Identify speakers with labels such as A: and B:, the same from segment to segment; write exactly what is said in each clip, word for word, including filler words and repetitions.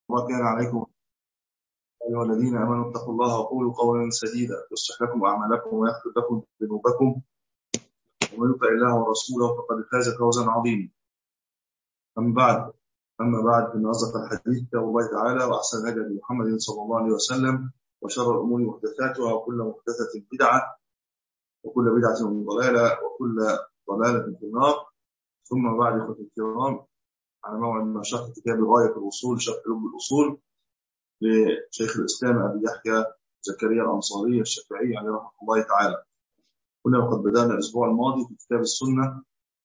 A: وما كان عليكم أيها الذين آمنوا اتقوا الله وقولوا قولا سديدا يصلح لكم أعمالكم ويغفر لكم ذنوبكم ومن يطع الله ورسوله فقد فاز فوزا عظيما. أما بعد أما بعد فإن أصدق الحديث كتاب الله تعالى وأحسن الهدي محمد صلى الله عليه وسلم وشر الأمور محدثاتها وكل محدثة بدعة وكل بدعة ضلالة وكل ضلالة في النار. ثم بعد إخوتي الكرام، على موعد مع شرح كتاب غاية الوصول شرح لب الأصول لشيخ الإسلام أبي يحيى زكريا الأنصاري الشافعي عليه رحمة الله تعالى. كنا وقد بدأنا الأسبوع الماضي في كتاب السنة،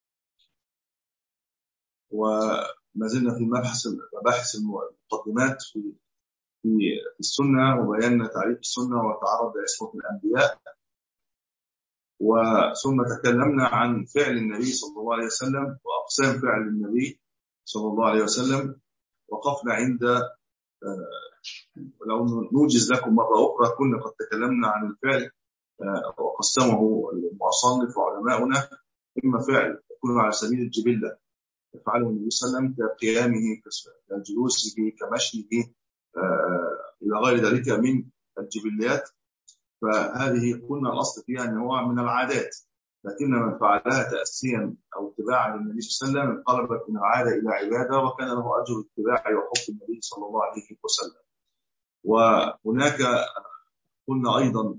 A: وما زلنا في مبحث مباحث المقدمات في في السنة، وبينا تعريف السنة وتعرض لعصمة الأنبياء، وثم تكلمنا عن فعل النبي صلى الله عليه وسلم وأقسام فعل النبي صلى الله عليه وسلم. وقفنا عند ولو نوجز لكم مرة أخرى كنا قد تكلمنا عن الفعل وقسمه المصنف وعلماؤنا، إما فعل يكون على سبيل الجبلة يفعله النبي صلى الله عليه وسلم كقيامه كجلوسه كمشيه إلى غير ذلك من الجبليات، فهذه قلنا الأصل فيها أنه من العادات، لكن من فعلها تأسيا أو اتباعا للنبي صلى الله عليه وسلم انقلبت من العادة إلى عبادة، وكان له أجر اتباع وحب النبي صلى الله عليه وسلم. وهناك قلنا أيضا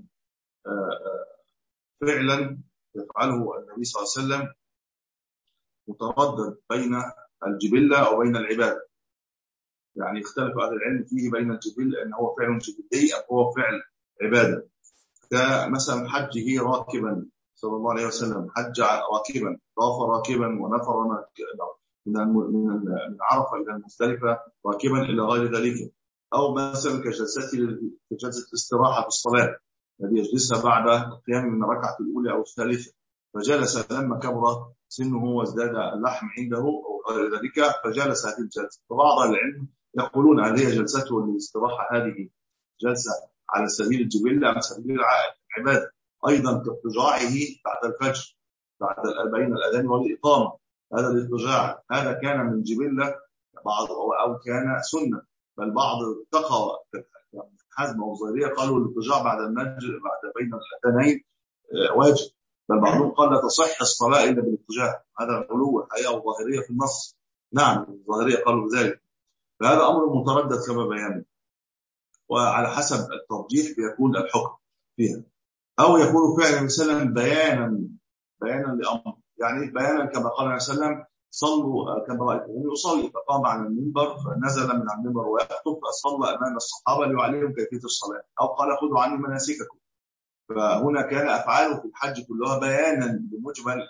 A: فعلا يفعله النبي صلى الله عليه وسلم متردد بين الجبلة وبين العبادة، يعني اختلف أهل العلم فيه بين الجبلة أنه هو فعل جبلي أو هو فعل عبادة، كمثلا حجه راكبا صلى الله عليه وسلم، حج راكبا، طاف راكبا، ونفر من من عرفة إلى المزدلفة راكبا إلى غير ذلك. أو مثلا كجلسته كجلسة الاستراحة في الصلاة الذي يجلسها بعد القيام من الركعة الأولى أو الثالثة، فجلس لما كبر سنه وازداد اللحم عنده أو غير ذلك فجلس هذه الجلسة. فبعض العلم يقولون هل هي جلسته للاستراحة هذه جلسة على سبيل الجبلة على سبيل العبادة، أيضا كاضطجاعه بعد الفجر بعد بين الأذان والإقامة، هذا الاضطجاع هذا كان من جبلة بعض أو كان سنة، بل بعض اتقى حزم أو ظاهرية قالوا الاضطجاع بعد المسجد بعد بين الأذانين واجب، بل بعضهم قال لا تصح الصلاة إلا بالاضطجاع. هذا الغلو الحقيقة والظاهرية في النص، نعم الظاهرية قالوا ذلك، فهذا أمر متردد كما بينا، وعلى حسب الترجيح بيكون الحكم فيها. أو يكون فعلا مثلا بيانا بيانا لأمر، يعني بيانا كما قال عليه وسلم صلوا كما رأيتموني أصلي، فقام على المنبر فنزل من على المنبر ويخطب فصلى أمام الصحابة ليعلمهم كيفية الصلاة، أو قال خذوا عني مناسككم. فهنا كان أفعاله في الحج كلها بيانا بمجمل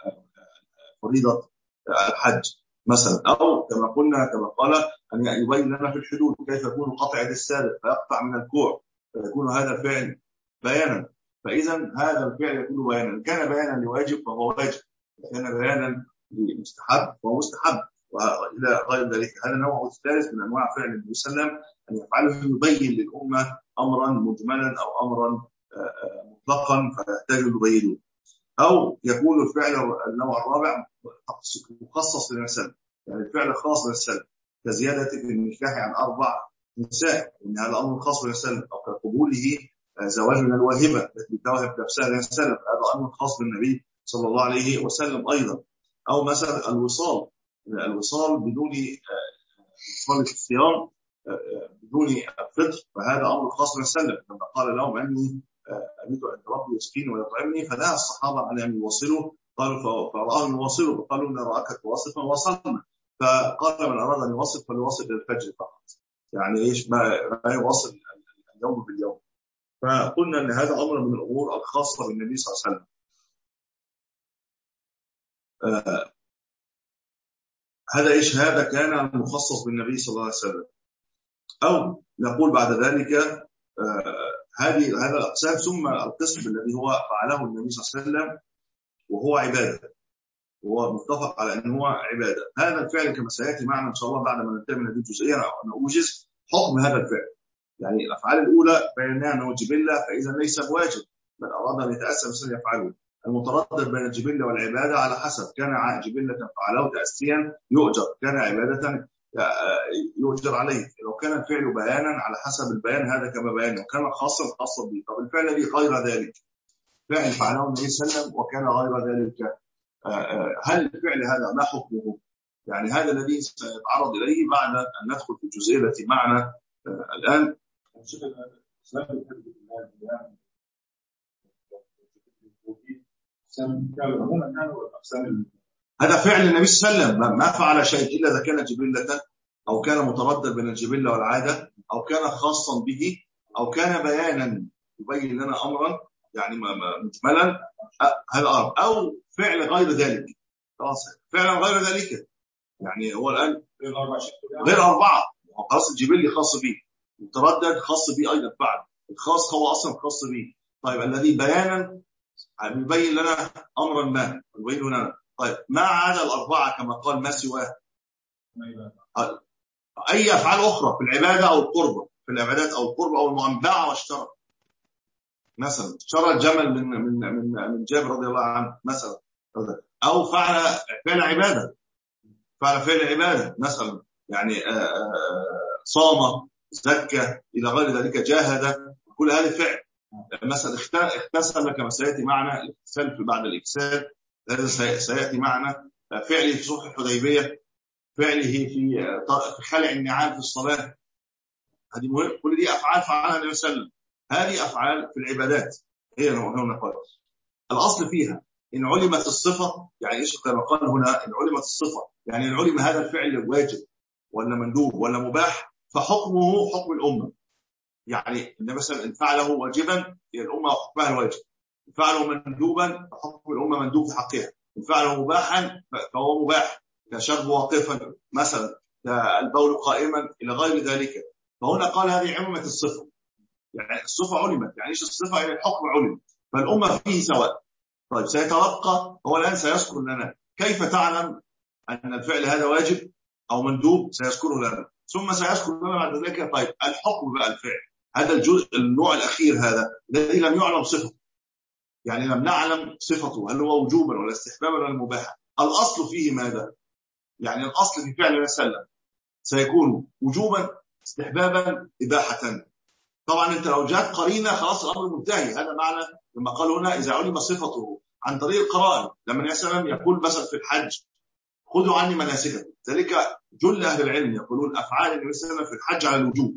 A: فريضة الحج مثلا. أو كما قلنا كما قال أن يبين لنا في الحدود كيف يكون قطع يد السابق فيقطع من الكوع، فيكون هذا فعل بيانا. فإذا هذا الفعل يكون بيانا، كان بيانا لواجب فهو واجب، كان بيانا لمستحب فهو مستحب، وإلى غير ذلك. هذا نوع الثالث من أنواع فعل النبي صلى الله عليه وسلم أن يفعله يبين للأمة أمرا مجملا أو أمرا مطلقا فيحتاج يبينه. أو يكون الفعل النوع الرابع مخصص للنسل، يعني الفعل خاص بالنسل كزيادة في النكاح عن أربع نساء، إن هذا أمر خاص بالنسل، أو كقبوله زواج من الواهبة التي توهب نفسها للنسل، هذا أمر خاص بالنبي صلى الله عليه وسلم أيضا. أو مثلا الوصال الوصال بدون وصال الصيام بدون الفطر، فهذا أمر خاص بالنسل، لما قال لهم أني أريد أن ربي يسقيني ويطعمني فنهى الصحابة عن أن يواصلوا، قالوا فرآهم يواصلوا فقالوا إن رأك تواصل فواصلنا، فقال من أراد أن يواصل فليواصل للفجر فقط، يعني إيش ما, ما يواصل اليوم باليوم. فقلنا أن هذا أمر من الأمور الخاصة بالنبي صلى الله عليه وسلم. آه هذا إيش هذا كان مخصص بالنبي صلى الله عليه وسلم. أو نقول بعد ذلك آه هذه هذا الأقسام، ثم القسم الذي هو فعله النبي صلى الله عليه وسلم وهو عبادة، وهو متفق على أنه هو عبادة. هذا الفعل كما سيأتي معنا إن شاء الله بعد ما ننتهي من هذه الجزئية أنا أوجز حكم هذا الفعل. يعني الأفعال الأولى بيناها أنه جبلة فإذا ليس بواجب، بل أراد أن يتأسى مثلا يفعله. المتردد بين الجبلة والعبادة على حسب، كان جبلة فعله تأسيا يؤجر، كان عبادة يؤجر عليه لو كان الفعل بيانا على حسب البيان هذا كما بيان، وكان خاصا خاصا به. طب الفعل الذي غير ذلك، فعل فعله النبي صلى الله عليه وسلم وكان غير ذلك، هل الفعل هذا ما حكمه؟ يعني هذا الذي سنتعرض إليه بعد أن ندخل في الجزئية التي معنا الآن. هذا فعل النبي صلى الله عليه وسلم، ما فعل شيء إلا إذا كان جبلة أو كان متردد بين الجبلة والعادة أو كان خاصا به أو كان بيانا يبين لنا أمرا يعني مجملا، هذا أمر، أو فعل غير ذلك. خلاص فعلا غير ذلك، يعني هو الآن غير أربعة، خلاص الجبلي خاص به، متردد خاص به أيضا، فعل الخاص هو أصلا خاص به. طيب الذي بيانا يبين لنا أمرا ما يبين لنا. طيب ما عدا الأربعة كما قال ما سواه، أي أفعال أخرى في العبادة أو القربة، في العبادات أو القربة أو المعنبعة واشترى، مثلا اشترى الجمل من من من من جابر رضي الله عنه مثلا، أو فعل فعل عبادة، فعل فعل عبادة مثلا، يعني صام زكى إلى غير ذلك، جاهد، كل هذه فعل. مثلا اغتسل كما سيأتي معنا، الاغتسال بعد الإكسال هذا سيأتي معنا، فعله في صلح الحديبية، فعله في خلع النعال في الصلاة، هذه مهم. كل دي أفعال فعلها النبي صلى الله عليه وسلم، هذه أفعال في العبادات هي هنا قال الأصل فيها إن علمت الصفة، يعني إيش كما قال هنا إن علمت الصفة، يعني إن علم هذا الفعل واجب ولا مندوب ولا مباح، فحكمه حكم الأمة. يعني إن مثلا إن فعله واجبا هي الأمة حكمها الواجب، إن فعله مندوبا فحكم الأمة مندوب في حقها، إن فعله مباحا فهو مباح، كشرب واقفا مثلا، كالبول قائما إلى غير ذلك. فهنا قال هذه علمت الصفة، يعني الصفة علمت، يعني إيش الصفة؟ يعني الحكم علم، فالأمة فيه سواء. طيب سيتلقى هو الآن سيذكر لنا كيف تعلم أن الفعل هذا واجب أو مندوب، سيذكره لنا، ثم سيذكر لنا بعد ذلك طيب الحكم بقى الفعل هذا الجزء النوع الأخير هذا الذي لم يعلم صفته، يعني لم نعلم صفته هل هو وجوبا ولا استحبابا ولا مباحا. الأصل فيه ماذا؟ يعني الأصل في فعل النبي صلى الله عليه وسلم سيكون وجوبا استحبابا إباحة. طبعا انت لو جاءت قرينه خلاص الامر منتهي. هذا معنى لما قال هنا اذا علم صفته عن طريق القرائن. لما النبي صلى الله عليه وسلم يقول مثلا في الحج خذوا عني مناسككم، ذلك جل اهل العلم يقولون افعال النبي صلى الله عليه وسلم في الحج على الوجوب،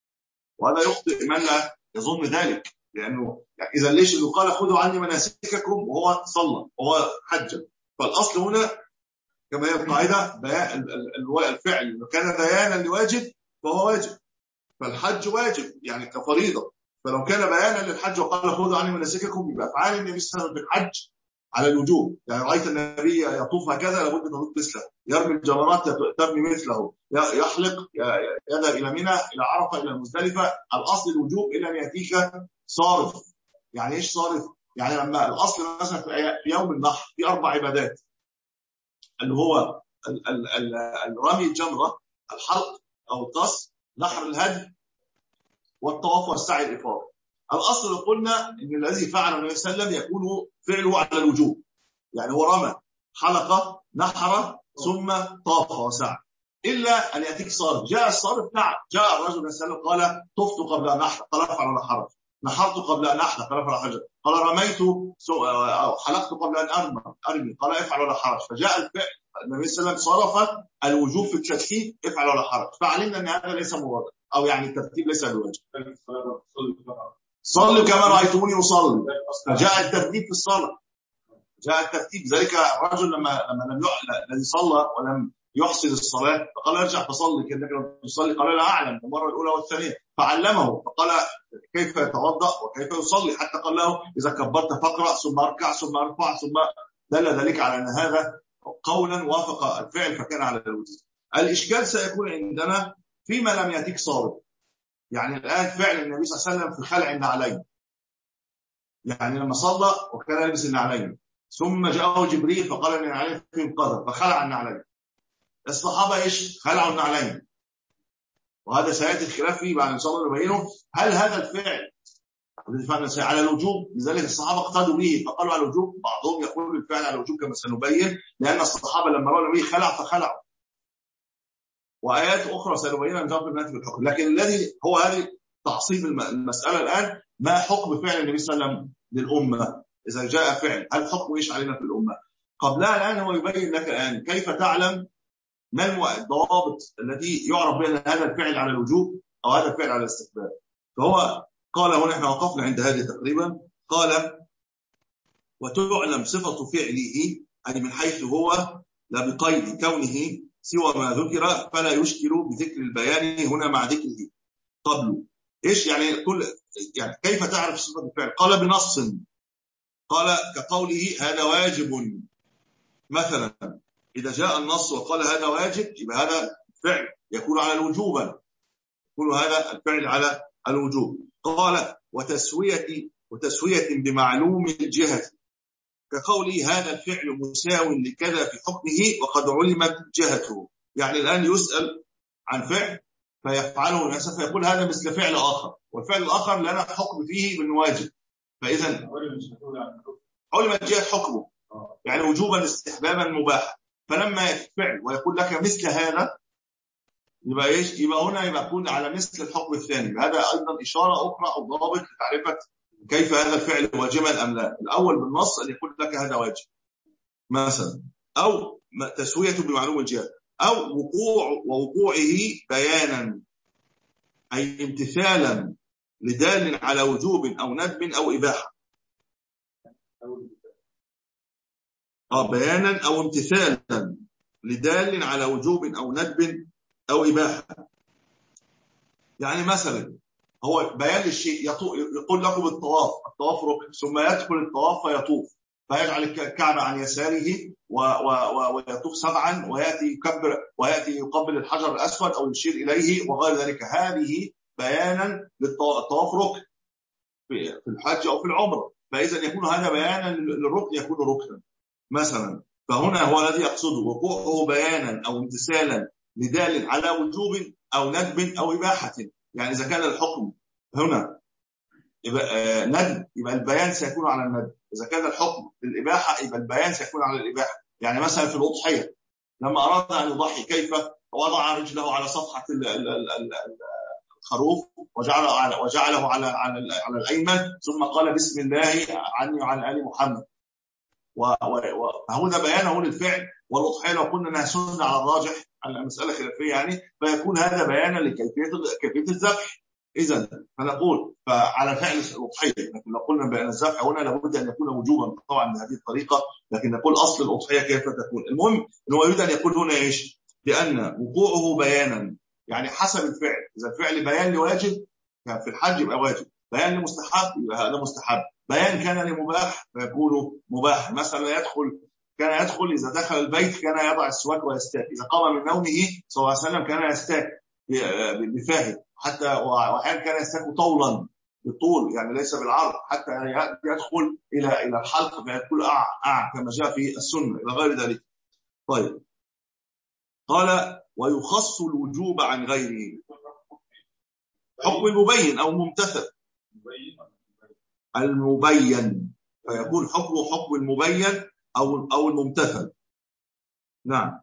A: وهذا يخطئ من لا يظن ذلك، لانه يعني اذا ليش اللي قال خذوا عني مناسككم وهو صلى وهو حج؟ فالاصل هنا كما هي القاعده بيان الفعل كان بيانا لواجب فهو واجب، فالحج واجب يعني كفريضة. فلو كان بيانا للحج وقال خذوا عني مناسككم يبقى افعال النبي صلى الله عليه وسلم في الحج على الوجوب. يعني رأيت النبي يطوف هكذا لابد تطوف مثله، يرمي الجمرات ترمي مثله، يحلق يذهب إلى منى إلى عرفة إلى المزدلفة. الأصل الوجوب إلا أن يأتيك صارف. يعني إيش صارف؟ يعني لما الأصل مثلا في يوم النحر في أربع عبادات اللي هو الرمي الجمرة، الحلق أو القص، نحر الهدي، والطواف والسعي الإفاضة. الأصل اللي قلنا إن الذي فعله النبي صلى الله عليه وسلم يكون فعله على الوجوب، يعني هو رمى حلقة نحر ثم طاف وسعى، إلا أن يأتيك صارف. جاء الصارف نعم، جاء الرجل صلى الله عليه وسلم قال طفت قبل أن أحلق قال افعل ولا حرج، نحرت قبل أن أحلق قال افعل ولا حرج، قال رميت أو حلقت قبل أن أرمي أرمي قال افعل ولا حرج. فجاء الفعل النبي صلى الله عليه وسلم صرف الوجوب في الترتيب افعل ولا حرج، فعلمنا أن هذا ليس مراد أو يعني الترتيب ليس بواجب. صلوا كما رأيتموني أصلي، جاء الترتيب في الصلاة، جاء الترتيب. ذلك الرجل لما لما لم الذي صلى ولم يحسن الصلاة فقال ارجع فصلي كأنك لم تصلي، قال لا أعلم المرة الأولى والثانية، فعلمه فقال كيف يتوضأ وكيف يصلي، حتى قال له إذا كبرت فاقرأ ثم اركع ثم ارفع ثم دل ذلك على أن هذا قولا وافق الفعل فكان على الوجوب. الإشكال سيكون عندنا فيما لم يأتيك صارف. يعني الآن فعل النبي صلى الله عليه وسلم في خلع النعلين، يعني لما صلى وكان يلبس النعلين ثم جاءه جبريل فقال ان النعلين فيهم قدر فخلع النعلين. الصحابة ايش؟ خلعوا النعلين، وهذا سيأتي الخلاف فيه بعد ان شاء الله نبينه. هل هذا الفعل الذي فعلنا على الوجوب؟ لذلك الصحابة اقتدوا به فقالوا على الوجوب، بعضهم يقول الفعل على الوجوب كما سنبين، لأن الصحابة لما رأوا النبي خلع فخلعوا، وآيات أخرى سنبينها من جانب الناتج بالحكم. لكن الذي هو هذه تعصيب المسألة الآن، ما حكم فعل النبي صلى الله عليه وسلم للأمة إذا جاء فعل؟ هل حكم إيش علينا في الأمة؟ قبلها الآن هو يبين لك الآن كيف تعلم ما الضوابط التي يعرف بها هذا الفعل على الوجوب أو هذا الفعل على الاستحباب. فهو قال هنا احنا وقفنا عند هذه تقريبا. قال وتعلم صفة فعله أي من حيث هو لا بقيد كونه سوى ما ذكر فلا يشكل بذكر البيان هنا مع ذكره قبله. إيش يعني كل يعني كيف تعرف صفة الفعل؟ قال بنص، قال كقوله هذا واجب مثلا. إذا جاء النص وقال هذا واجب يبقى هذا فعل يكون على الوجوب، يكون هذا الفعل على الوجوب. قال وتسوية وتسوية بمعلوم الجهة كقوله هذا الفعل مساو لكذا في حكمه وقد علمت جهته. يعني الآن يسأل عن فعل فيفعله الناس فيقول هذا مثل فعل آخر، والفعل الآخر لنا حكم فيه من واجب، فإذا علمت جهة حكمه يعني وجوبا استحبابا مباحا. فلما يفعل ويقول لك مثل هذا يبقى ايش؟ يبقى هنا يبقى يكون على مثل الحكم الثاني. هذا ايضا اشاره اخرى او ضابط لمعرفه كيف هذا الفعل واجبا ام لا. الاول بالنص ان يقول لك هذا واجب مثلا، او تسويه بمعلوم الجهه، او وقوع ووقوعه بيانا اي امتثالا لدال على وجوب او ندب او اباحه. اه بيانا او امتثالا لدال على وجوب او ندب أو إباحة. يعني مثلا هو بيان للشيء، يقول لكم الطواف، الطواف ركن، ثم يدخل الطواف فيطوف فيجعل الكعبة عن يساره ويطوف سبعا ويأتي يكبر ويأتي يقبل الحجر الأسود أو يشير إليه وغير ذلك. هذه بيانا للطواف ركن في الحج أو في العمرة، فإذا يكون هذا بيانا للركن يكون ركنا مثلا. فهنا هو الذي يقصده وقوعه بيانا أو امتثالا لدال على وجوب أو ندب أو إباحة. يعني إذا كان الحكم هنا يبقى ندب يبقى البيان سيكون على الندب، إذا كان الحكم للإباحة يبقى البيان سيكون على الإباحة. يعني مثلا في الأضحية لما أراد أن يضحي كيف وضع رجله على صفحة الخروف وجعله على وجعله على على على الأيمن ثم قال بسم الله عني وعلى آل محمد، وهذا بيانه للفعل. والأضحية لو قلنا أنها سنة على الراجح على المسألة خلافية يعني، فيكون هذا بيانا لكيفية كيفية الذبح. إذا فنقول فعلى فعل الأضحية، لكن لو قلنا بأن الذبح هنا لابد أن يكون وجوبا طبعا بهذه الطريقة، لكن نقول أصل الأضحية كيف تكون. المهم أنه يريد أن يقول هنا إيش؟ لأن وقوعه بيانا يعني حسب الفعل. إذا الفعل بيان لواجب في الحج يبقى واجب، بيان لمستحب يبقى هذا مستحب، بيان كان لمباح فيكون مباح. مثلا يدخل كان يدخل إذا دخل البيت كان يضع السواك ويستاك، إذا قام من نومه صلى الله عليه وسلم كان يستاك بفاه، حتى وأحيانا كان يستاك طولا بالطول يعني ليس بالعرض، حتى يدخل إلى إلى الحلق فيقول أع أع كما جاء في السنة إلى غير ذلك. طيب قال ويخص الوجوب عن غيره حكم المبين أو ممتثل المبين، فيكون حكمه حكم المبين أو أو الممتثل. نعم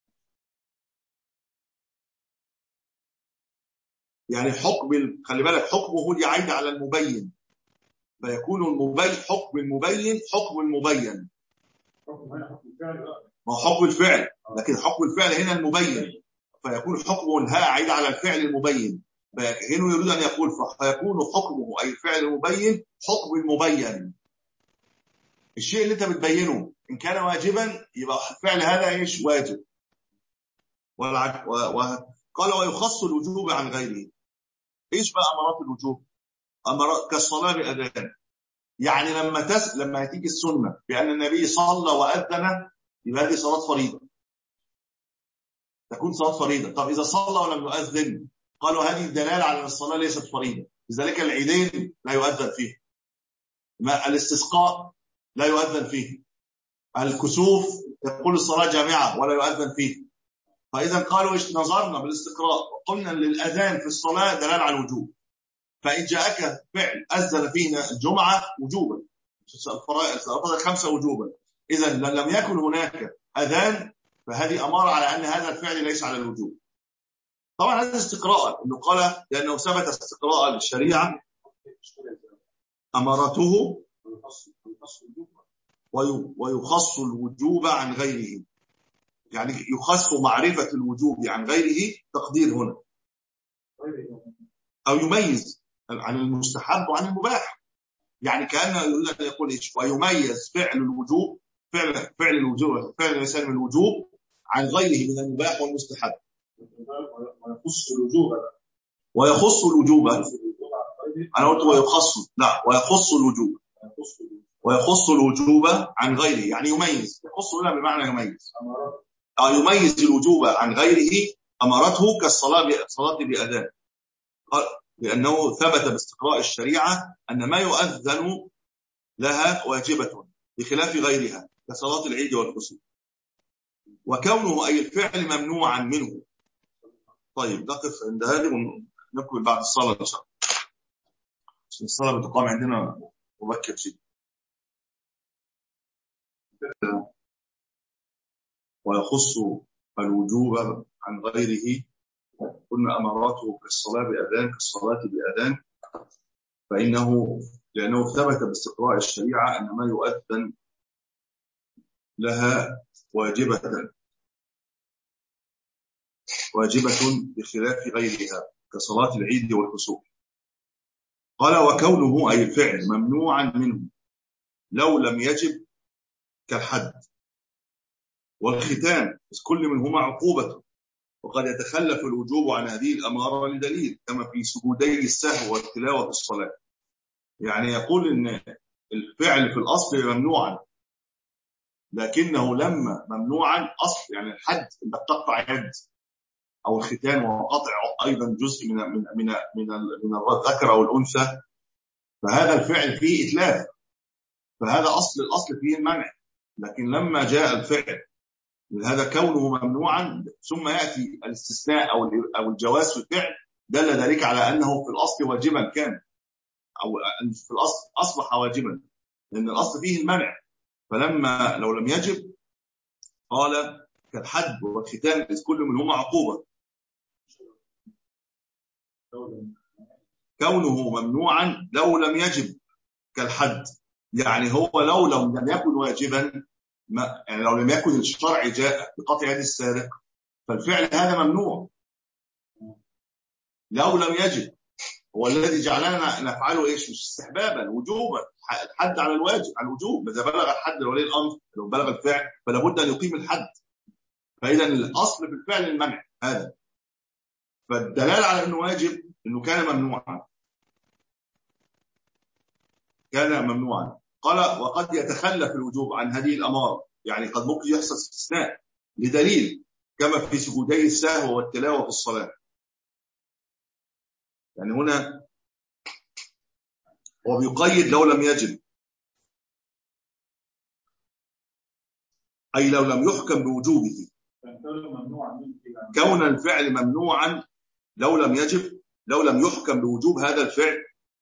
A: يعني حكم خلي بالك حكمه يعيد على المبين، فيكون المبين حكم المبين حكم المبين. ما هو حكم الفعل، لكن حكم الفعل هنا المبين، فيكون حكمه انها عيد على الفعل المبين. فهنا يريد أن يقول فيكون حكمه أي الفعل المبين حكم المبين. الشيء اللي انت بتبينه إن كان واجبا يبقى الفعل هذا إيش واجب. قال ويخص الوجوب عن غيره. إيش بقى أمارات الوجوب؟ أمارات كالصلاة بأذان. يعني لما تس لما تيجي السنة بأن النبي صلى وأذن يبقى هذه صلاة فريضة، تكون صلاة فريضة. طب إذا صلى ولم يؤذن قالوا هذه الدلالة على أن الصلاة ليست فريضة، لذلك العيدين لا يؤذن فيه، ما الاستسقاء لا يؤذن فيه، الكسوف يقول الصلاة جامعة ولا يؤذن فيه. فإذا قالوا إيش نظرنا بالاستقراء قلنا للأذان في الصلاة دلالة على الوجوب، فإن جاءك فعل أذن فينا الجمعة وجوبا الفرائض الخمسة وجوبا، إذا لم يكن هناك أذان فهذه أمارة على أن هذا الفعل ليس على الوجوب. طبعا هذا استقراء، انه قال لانه ثبت استقراء للشريعه امرته ويخص الوجوب عن غيره، يعني يخص معرفه الوجوب عن غيره تقدير هنا، او يميز عن المستحب وعن المباح، يعني كانه يريد ان يقول ايش، ويميز فعل الوجوب فعل فعل الوجوب فعل الانسان من الوجوب عن غيره من المباح والمستحب، ويخص الوجوب ويخص الوجوب انا قلت ويخص لا ويخص الوجوب ويخص الوجوب عن غيره، يعني يميز، يخص هنا بمعنى يميز، اه يميز الوجوب عن غيره امرته كالصلاه الصلاه باذان، لانه ثبت باستقراء الشريعه ان ما يؤذن لها واجبه بخلاف غيرها كصلاه العيد والكسوف، وكونه اي الفعل ممنوعا منه. طيب نقف عند هذه ونكمل بعد الصلاه ان شاء الله، عشان الصلاه بتقام عندنا مبكر جدا. ويخص الوجوب عن غيره قلنا امراته كالصلاه باذان كالصلاه باذان، فانه لانه ثبت باستقراء الشريعه ان ما يؤذن لها واجبه واجبه بخلاف غيرها كصلاه العيد والكسوف. قال وكونه اي الفعل ممنوعا منه لو لم يجب كالحد والختان، كل منهما عقوبة، وقد يتخلف الوجوب عن هذه الأمارة لدليل كما في سجودي السهو والتلاوة في الصلاة. يعني يقول إن الفعل في الأصل ممنوعا، لكنه لما ممنوعا أصل يعني الحد إنك تقطع يد أو الختان وقطع أيضا جزء من من من من من الذكر أو الأنثى، فهذا الفعل فيه إتلاف، فهذا أصل الأصل فيه المنع، لكن لما جاء الفعل هذا كونه ممنوعا ثم يأتي الاستثناء أو أو الجواز في الفعل دل ذلك على أنه في الأصل واجبا كان، أو في الأصل أصبح واجبا، لأن الأصل فيه المنع، فلما لو لم يجب قال كالحد والختان إذ كل منهما عقوبة. كونه ممنوعا لو لم يجب كالحد، يعني هو لو لم يكن واجبا، ما يعني لو لم يكن الشرع جاء بقطع يد السارق فالفعل هذا ممنوع لو لم يجب، هو الذي جعلنا نفعله ايش؟ مش استحبابا وجوبا، الحد على الواجب على الوجوب، اذا بلغ الحد لولي الامر لو بلغ الفعل فلا بد ان يقيم الحد، فاذا الاصل في الفعل المنع هذا، فالدلاله على انه واجب انه كان ممنوعا كان ممنوعا. قال وقد يتخلف الوجوب عن هذه الاماره، يعني قد ممكن يحصل استثناء لدليل كما في سجودي السهو والتلاوه في الصلاه. يعني هنا هو بيقيد لو لم يجب، أي لو لم يحكم بوجوبه، كون الفعل ممنوعا لو لم يجب، لو لم يحكم بوجوب هذا الفعل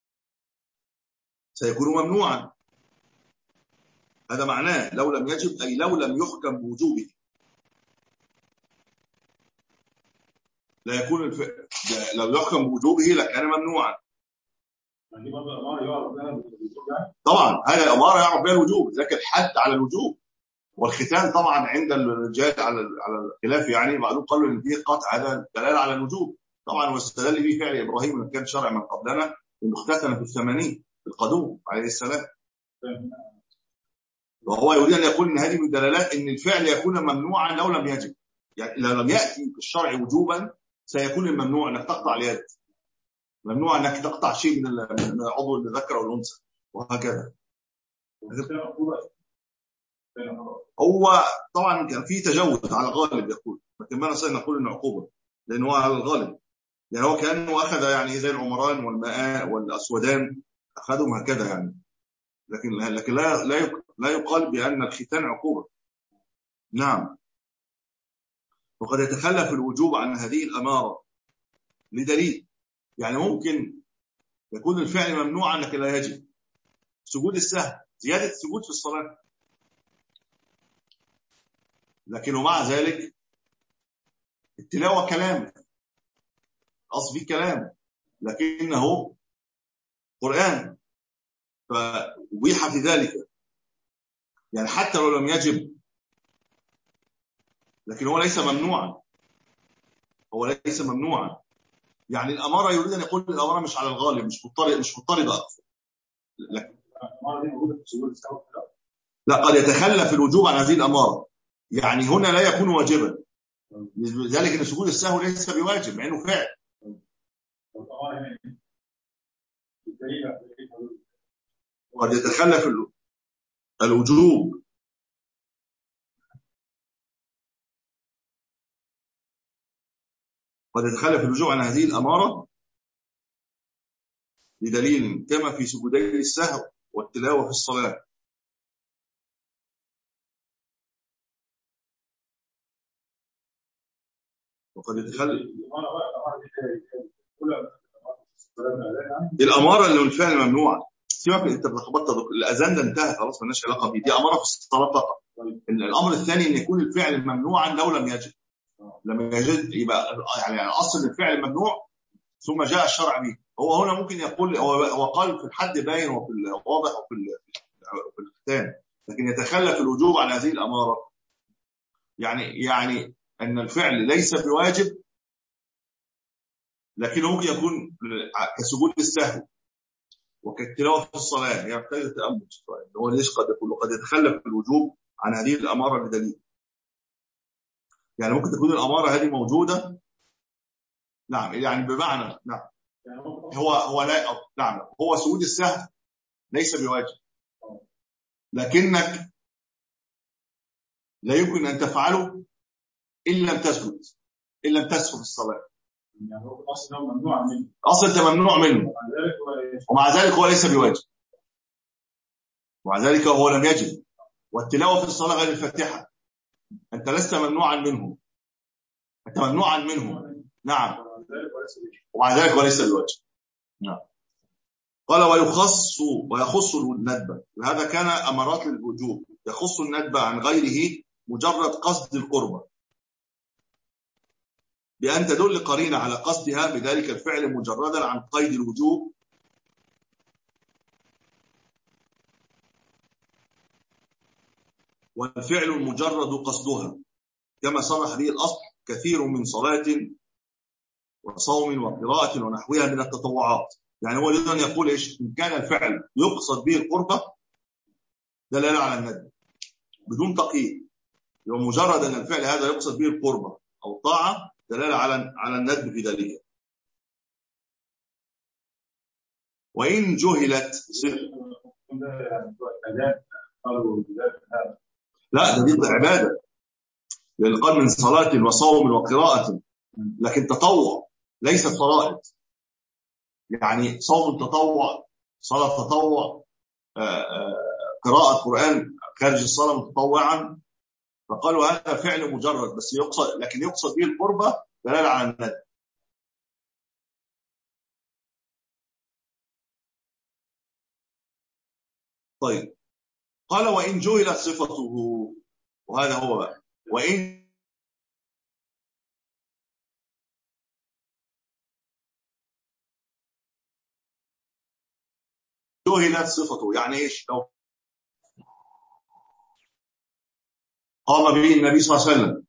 A: سيكون ممنوعا، هذا معناه لو لم يجب أي لو لم يحكم بوجوبه لا يكون الفعل، لو يحكم بوجوبه لكان ممنوعا. طبعا هذا الأمارة يعرف بها الوجوب، لكن الحد على الوجوب، والختان طبعا عند الرجال على على الخلاف، يعني بعضهم قالوا ان فيه قطع هذا دلاله على الوجوب طبعا، واستدل به فعل ابراهيم اللي كان شرع من قبلنا انه اختتن في الثمانين في القدوم عليه السلام، وهو يريد ان يقول ان هذه من دلالات ان الفعل يكون ممنوعا لو لم يجب، يعني لو لم ياتي في الشرع وجوبا سيكون الممنوع انك تقطع اليد، ممنوع انك تقطع شيء من العضو الذكر والانثى وهكذا. هو طبعا كان في تجوز على الغالب يقول، لكن ما نستطيع نقول انه عقوبه لانه هو على الغالب، يعني هو كانه اخذ يعني زي العمران والماء والاسودان اخذهم هكذا يعني، لكن لكن لا لا لا يقال بان الختان عقوبه. نعم. وقد يتخلف الوجوب عن هذه الاماره لدليل، يعني ممكن يكون الفعل ممنوعا لكن لا يجب، سجود السهو زياده السجود في الصلاه، لكن ومع ذلك التلاوة كلام، أصل فيه كلام لكنه قرآن، فأبيح في ذلك. يعني حتى لو لم يجب لكن هو ليس ممنوعا، هو ليس ممنوعا. يعني الأمارة يريد أن يقول الأمارة مش على الغالب، مش مضطرد مش مضطردة. لكن الأمارة دي موجودة في سجود السهو، لا قد يتخلف الوجوب عن هذه الأمارة، يعني هنا لا يكون واجبا، لذلك ان سجود السهو ليس بواجب مع انه فعل. قد يتخلف الوجوب قد يتخلف الوجوب عن هذه الأمارة بدليل كما في سجودي السهو والتلاوة في الصلاة. وقد يتخلف الأمارة اللي الفعل ممنوع. سيبك انت بتخبطت، الأذان ده انتهى خلاص مالناش علاقة بيه، دي أمارة في الصلاة فقط. الأمر الثاني ان يكون الفعل ممنوعا لو لم يجد. لما يجد يبقى يعني اصل الفعل ممنوع ثم جاء الشرع به. هو هنا ممكن يقول هو قال في الحد باين وفي الواضح وفي في الختام، لكن يتخلف الوجوب عن هذه الأمارة. يعني يعني أن الفعل ليس بواجب لكنه ممكن يكون كسجود السهو وكالتلاوة في الصلاة، يحتاج يعني تأمل شوية هو ليش قد يقول قد يتخلف الوجوب عن هذه الأمارة بدليل. يعني ممكن تكون الأمارة هذه موجودة، نعم، يعني بمعنى نعم هو هو لا نعم هو سجود السهو ليس بواجب لكنك لا يمكن أن تفعله إن لم تسجد، إن لم تسجد في الصلاة. يعني هو أصلا ممنوع منه، أصلا أنت ممنوع منه ومع ذلك هو ليس بواجب، ومع ذلك هو لم يجب. والتلاوة في الصلاة غير الفاتحة أنت لست ممنوعا منه، أنت ممنوعا منه نعم، ومع ذلك هو ليس بواجب. نعم. قال ويخص ويخص الندبة، وهذا كان أمارات للوجوب. يخص الندبة عن غيره مجرد قصد القربة بأن تدل قرينة على قصدها بذلك الفعل مجردا عن قيد الوجوب، والفعل المجرد قصدها كما صرح به الأصل كثير من صلاة وصوم وقراءة ونحوها من التطوعات. يعني هو يريد أن يقول إيش؟ إن كان الفعل يقصد به القربة دلالة على الندب بدون تقييد، يبقى مجرد أن الفعل هذا يقصد به القربة أو الطاعة دلالة على على الندب في ذلك. وإن جهلت لا ده دي عبادة، لأن قال من صلاة وصوم وقراءة، لكن تطوع ليست فرائض. يعني صوم تطوع، صلاة تطوع، قراءة قرآن خارج الصلاة متطوعا، فقالوا هذا فعل مجرد بس يقصد، لكن يقصد به القربة دلالة على الندب. طيب قال وإن جهلت صفته، وهذا هو بقى، وإن جهلت صفته يعني إيش؟ لو قام به النبي صلى الله عليه وسلم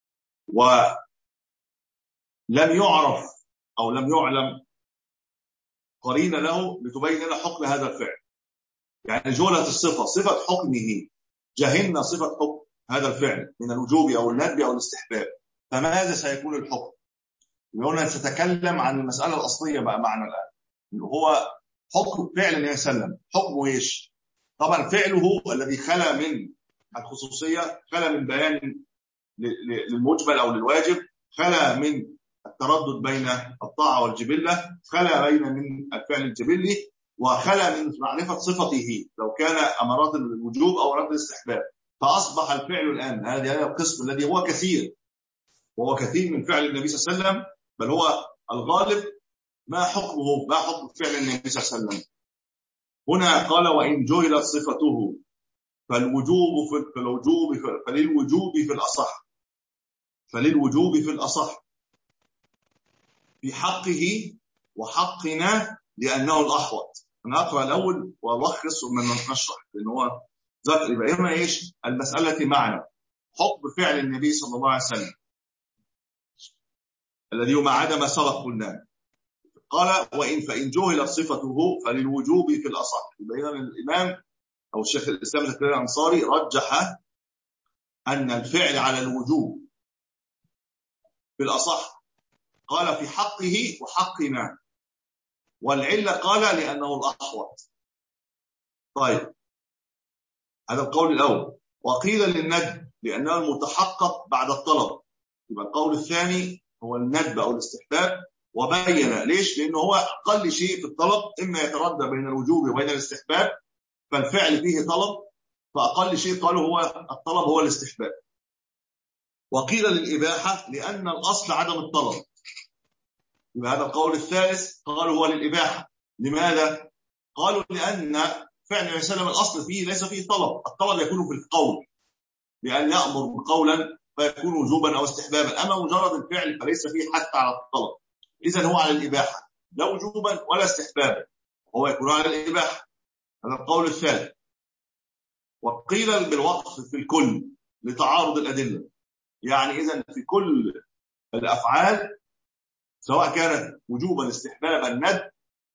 A: ولم يعرف أو لم يعلم قرين له لتبين لنا حكم هذا الفعل، يعني جهلت الصفة، صفة حكمه، جهلنا صفة حكم هذا الفعل من الوجوب أو الندب أو الاستحباب، فماذا سيكون الحكم؟ هنا سنتكلم عن المسألة الأصلية بقى معنا الآن، هو حكم فعل النبي صلى الله عليه وسلم. حكمه إيش؟ طبعا فعله الذي خلا من الخصوصية، خلا من بيان للمجمل أو للواجب، خلا من التردد بين الطاعة والجبلة، خلا بين من الفعل الجبلي، وخلا من معرفة صفته لو كان أمارات الوجوب أو أمارات الاستحباب. فأصبح الفعل الآن هذا القسم الذي هو كثير، وهو كثير من فعل النبي صلى الله عليه وسلم، بل هو الغالب. ما حكمه؟ ما حكم فعل النبي صلى الله عليه وسلم؟ هنا قال وإن جهلت صفته فالوجوب في الوجوب فللوجوب في الأصح فللوجوب في الأصح في حقه وحقنا لأنه الأحوط. أنا أقرأ الأول وألخص ثم نشرح، لأن هو ذكر يبقى إما إيش المسألة معنا حكم فعل النبي صلى الله عليه وسلم الذي ما عدا ما سبق قلنا. قال وإن فإن جهل صفته فللوجوب في الأصح. يبقى الإمام أو الشيخ الإسلام زكريا الأنصاري رجح أن الفعل على الوجوب في الأصح. قال في حقه وحقنا، والعلة قال لأنه الأحوط. طيب هذا القول الأول. وقيل للندب لأنه المتحقق بعد الطلب. يبقى القول الثاني هو الندب أو الاستحباب، وبين ليش؟ لأنه هو أقل شيء في الطلب، إما يتردد بين الوجوب وبين الاستحباب، فالفعل فيه طلب، فأقل شيء قالوا هو الطلب هو الاستحباب. وقيل للإباحة لأن الأصل عدم الطلب. يبقى هذا القول الثالث قالوا هو للإباحة. لماذا؟ قالوا لأن فعل النبي صلى الله عليه وسلم الأصل فيه ليس فيه طلب، الطلب يكون في القول بأن يأمر قولا فيكون وجوبا أو استحبابا، أما مجرد الفعل فليس فيه حتى على الطلب. إذن هو على الإباحة لا وجوبا ولا استحبابا، هو يكون على الإباحة. هذا القول الثالث. وقيل بالوقف في الكل لتعارض الأدلة. يعني إذن في كل الأفعال سواء كانت وجوبا استحبابا ندب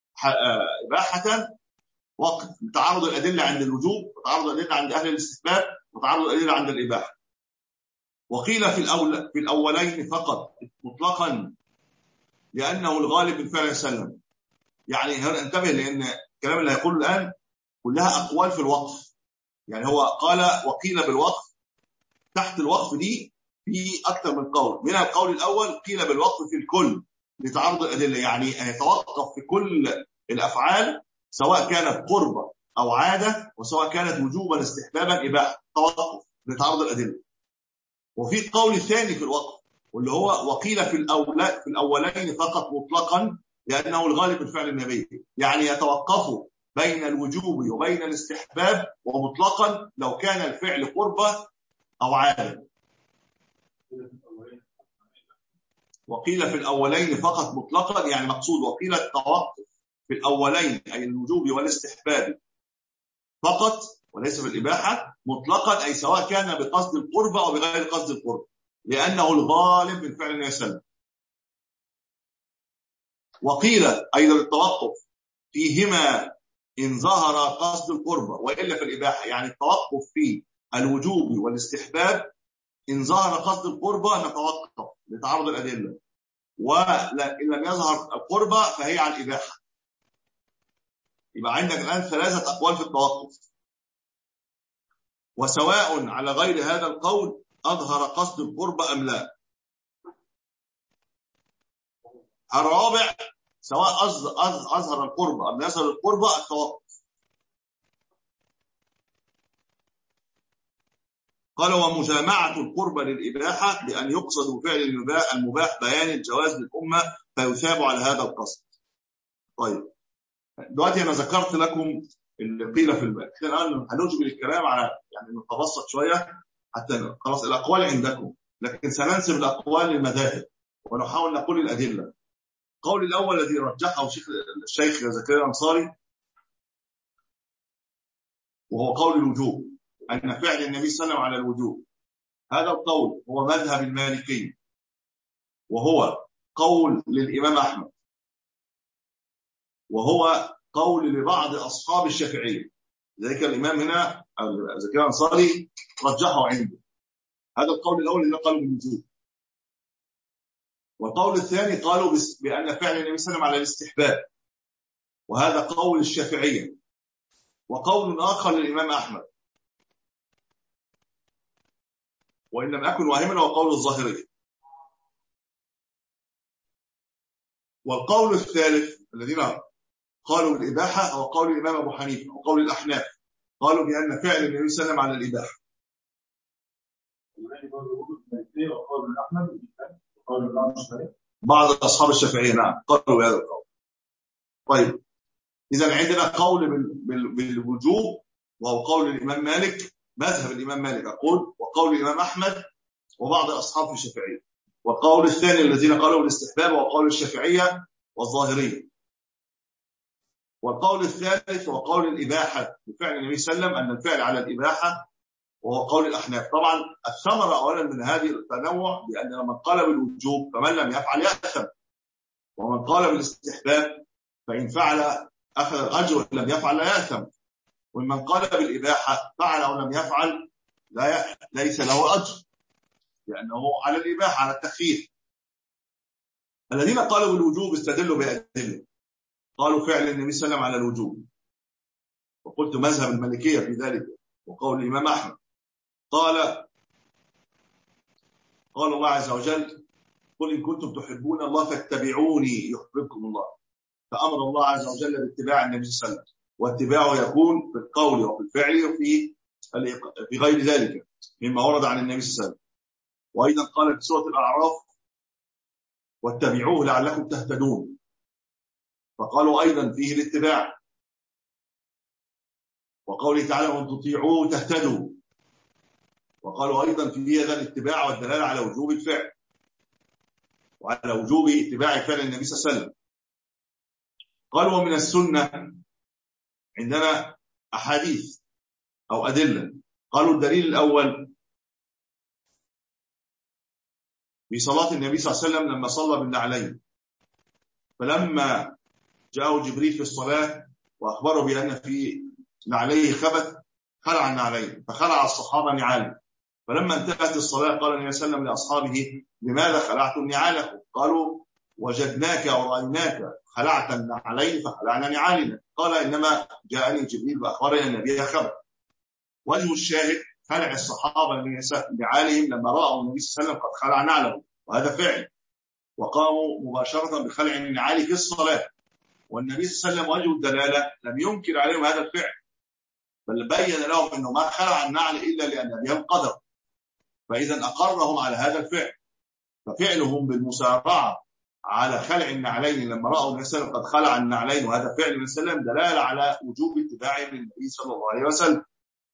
A: إباحة وقف لتعارض الأدلة عند الوجوب، وتعارض الأدلة عند أهل الاستحباب، وتعارض الأدلة عند الإباحة. وقيل في الأول في الأولين فقط مطلقا لأنه الغالب من فعل وسلم. يعني هنا انتبه، لأن الكلام اللي هيقوله الآن كلها أقوال في الوقف. يعني هو قال وقيل بالوقف، تحت الوقف دي في أكثر من قول. من القول الأول قيل بالوقف في الكل لتعارض الأدلة، يعني يتوقف في كل الأفعال سواء كانت قربة أو عادة، وسواء كانت وجوبا استحبابا إباحة، توقف لتعارض الأدلة. وفي قول ثاني في الوقف واللي هو وقيل في الأول في الأولين فقط مطلقا لأنه الغالب من فعل النبي. يعني يتوقف بين الوجوب وبين الاستحباب ومطلقا لو كان الفعل قربة أو عادة. وقيل في الأولين فقط مطلقا، يعني مقصود وقيل التوقف في الأولين أي الوجوب والاستحباب فقط وليس بالإباحة مطلقا، أي سواء كان بقصد القربة أو بغير قصد القربة، لأنه الغالب من فعل النبي صلى الله عليه وسلم. وقيل أيضا التوقف فيهما إن ظهر قصد القربة وإلا في الإباحة. يعني التوقف في الوجوب والاستحباب إن ظهر قصد القربة نتوقف لتعارض الأدلة، وإن لم يظهر القربة فهي على الإباحة. يبقى عندك الآن ثلاثة أقوال في التوقف، وسواء على غير هذا القول أظهر قصد القربة أم لا. الرابع سواء أظهر القربة أم يظهر القربة التوقف. قال ومجامعة القربة للإباحة بأن يقصد فعل المباح بيان الجواز للأمة فيثاب على هذا القصد. طيب دلوقتي أنا ذكرت لكم اللي قيل في الباب، احنا الآن هنجبل الكلام على يعني نتبسط شوية حتى خلاص الأقوال عندكم، لكن سننسب الأقوال للمذاهب ونحاول نقول الأدلة. القول الأول الذي رجحه الشيخ زكريا الأنصاري وهو قول الوجوب، أن فعل النبي صلى الله عليه وسلم على الوجوب. هذا القول هو مذهب المالكي، وهو قول للإمام أحمد، وهو قول لبعض أصحاب الشافعية. ذلك الإمام هنا زكريا الأنصاري رجحه عنده. هذا القول الأول اللي قالوا بالوجوب. والقول الثاني قالوا بأن فعل النبي صلى الله عليه وسلم على الاستحباب، وهذا قول الشافعية. وقول آخر للإمام أحمد، وإن لم أكن واهما هو قول الظاهرية. والقول الثالث الذين قالوا بالإباحة هو قول الإمام أبو حنيفة وقول الأحناف، قالوا بأن فعل النبي صلى الله عليه وسلم على الإباحة. بعض أصحاب الشافعية نعم قالوا بهذا القول. طيب إذا عندنا قول بالوجوب وهو قول الإمام مالك، مذهب الإمام مالك أقول، وقول الإمام أحمد وبعض أصحاب الشافعية. والقول الثاني الذين قالوا بالاستحباب وقول الشافعية والظاهرية. والقول الثالث هو قول الإباحة بفعل النبي صلى الله عليه وسلم، أن الفعل على الإباحة، وهو قول الأحناف. طبعا الثمرة أولا من هذه التنوع بأن من قال بالوجوب فمن لم يفعل يأثم، ومن قال بالاستحباب فإن فعل أخذ الأجر وإن لم يفعل لا يأثم، ومن قال بالإباحة فعل أو لم يفعل لا ي... ليس له أجر لأنه على الإباحة على التخفيف. الذين قالوا بالوجوب استدلوا بأدلة، قالوا فعل النبي صلى الله عليه وسلم على الوجوب، وقلت مذهب المالكية في ذلك وقول الإمام أحمد. قال قال الله عز وجل قل إن كنتم تحبون الله فاتبعوني يحببكم الله، فأمر الله عز وجل باتباع النبي صلى الله عليه وسلم، واتباعه يكون في القول وفي الفعل وفي في غير ذلك مما ورد عن النبي صلى الله عليه وسلم. وأيضا قال في سورة الأعراف واتبعوه لعلكم تهتدون، فقالوا أيضا فيه الاتباع. وقوله تعالى وان تطيعوه تهتدوا، وقالوا أيضا فيه هذا الاتباع والدلالة على وجوب الفعل وعلى وجوب اتباع فعل النبي صلى الله عليه وسلم. قالوا ومن السنة عندنا أحاديث أو أدلة. قالوا الدليل الأول في صلاة النبي صلى الله عليه وسلم لما صلى بالنعلين، فلما جاءه جبريل في الصلاة وأخبره بأن في نعليه خبث خلع النعلين، فخلع الصحابة نعالهم. فلما انتهت الصلاة قال النبي صلى الله عليه وسلم لأصحابه لماذا خلعتم نعالكم؟ قالوا وجدناك ورأيناك خلعت النعلين فخلعنا نعالنا. قال إنما جاءني جبريل وأخبرني أن النبي خبث. وجه الشاهد خلع الصحابة نعالهم لما رأوا النبي صلى الله عليه وسلم قد خلع نعلهم، وهذا فعل، وقاموا مباشرة بخلع النعال في الصلاة. والنبي صلى الله عليه وسلم وجه الدلالة لم ينكر عليهم هذا الفعل، بل بين لهم أنه ما خلع النعل إلا لأن بهم قدر، فإذا أقرهم على هذا الفعل. ففعلهم بالمسارعة على خلع النعلين لما رأوا النبي صلى الله عليه وسلم قد خلع النعلين وهذا فعل النبي صلى الله عليه وسلم دلالة على وجوب اتباعهم للنبي صلى الله عليه وسلم.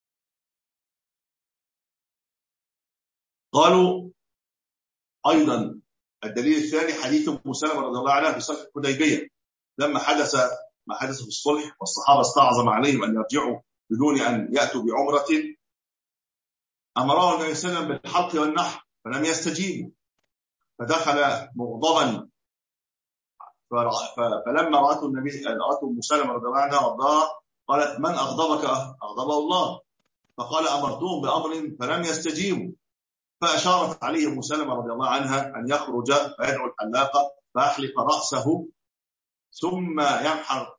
A: قالوا أيضا الدليل الثاني حديث أم سلمة رضي الله عنها في صلح الحديبية لما حدث ما حدث في الصلح والصحابة استعظم عليهم أن يرجعوا بدون أن يأتوا بعمرة، أمرهم النبي صلى الله عليه وسلم بالحلق والنحر فلم يستجيبوا، فدخل مغضبا. فلما رأته النبي رأته أم سلمة رضي الله عنها وارضاها قالت من أغضبك؟ أغضبه الله. فقال أمرتهم بأمر فلم يستجيبوا، فأشارت عليه أم سلمة رضي الله عنها أن يخرج فيدعو الحلاقة فأحلق رأسه ثم ينحر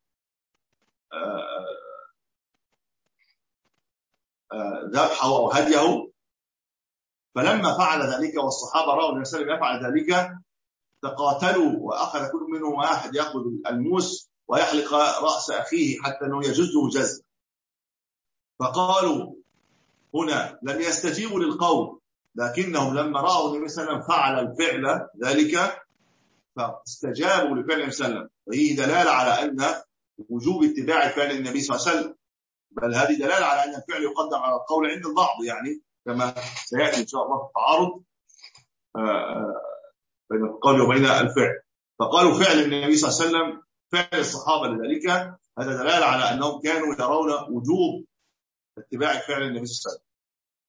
A: ذبحه أو هديه. فلما فعل ذلك والصحابة رأوا النبي صلى الله عليه وسلم يفعل ذلك تقاتلوا، وأخذ كل منهم واحد يأخذ الموس ويحلق رأس أخيه حتى أنه يجزه جزء. فقالوا هنا لم يستجيبوا للقول، لكنهم لما رأوا النبي صلى الله عليه وسلم فعل الفعل ذلك فاستجابوا لفعل النبي صلى الله عليه وسلم. وهي دلالة على أن وجوب اتباع فعل النبي صلى الله عليه وسلم، بل هذه دلالة على أن الفعل يقدم على القول عند البعض، يعني كما سيأتي إن شاء الله في التعارض بين القول وبين الفعل. فقالوا فعل النبي صلى الله عليه وسلم فعل الصحابة لذلك هذا دلالة على أنهم كانوا يرون وجوب اتباع فعل النبي صلى الله عليه وسلم.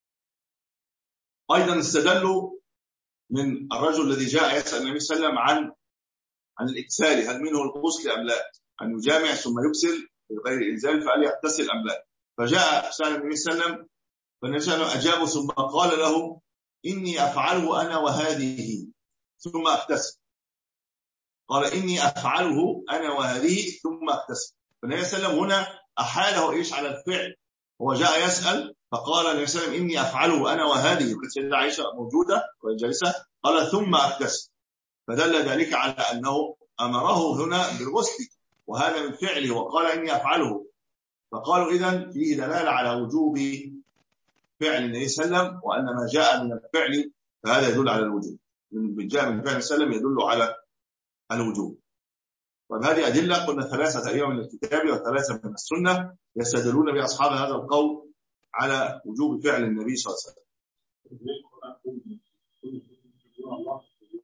A: أيضا استدلوا من الرجل الذي جاء يسأل النبي صلى الله عليه وسلم عن عن الإكسال، هل منه الغسل أم لا، أن يجامع ثم يكسل بغير إنزال فهل يغتسل أم لا. فجاء سأل النبي صلى الله عليه وسلم فالنبي صلى الله عليه وسلم أجابه ثم قال له إني أفعله أنا وهذه ثم أغتسل. قال إني أفعله أنا وهذه ثم أغتسل. فالنبي صلى الله عليه وسلم هنا أحاله إيش على الفعل، هو جاء يسأل فقال النبي صلى الله عليه وسلم إني أفعله أنا وهذه، وكانت سيدة عائشة موجودة وجالسة، قال ثم أغتسل، فدل ذلك على أنه أمره هنا بالغسل وهذا من فعله وقال إني أفعله. فقالوا إذن فيه دلالة على وجوب فعل النبي صلى الله عليه وسلم، وأن ما جاء من الفعل فهذا يدل على الوجوب، من جاء من فعل صلى الله عليه وسلم يدل على الوجوب. طيب هذه أدلة قلنا ثلاثة أيام من الكتاب وثلاثة من السنة يستدلون بأصحاب هذا القول على وجوب فعل النبي صلى الله عليه وسلم.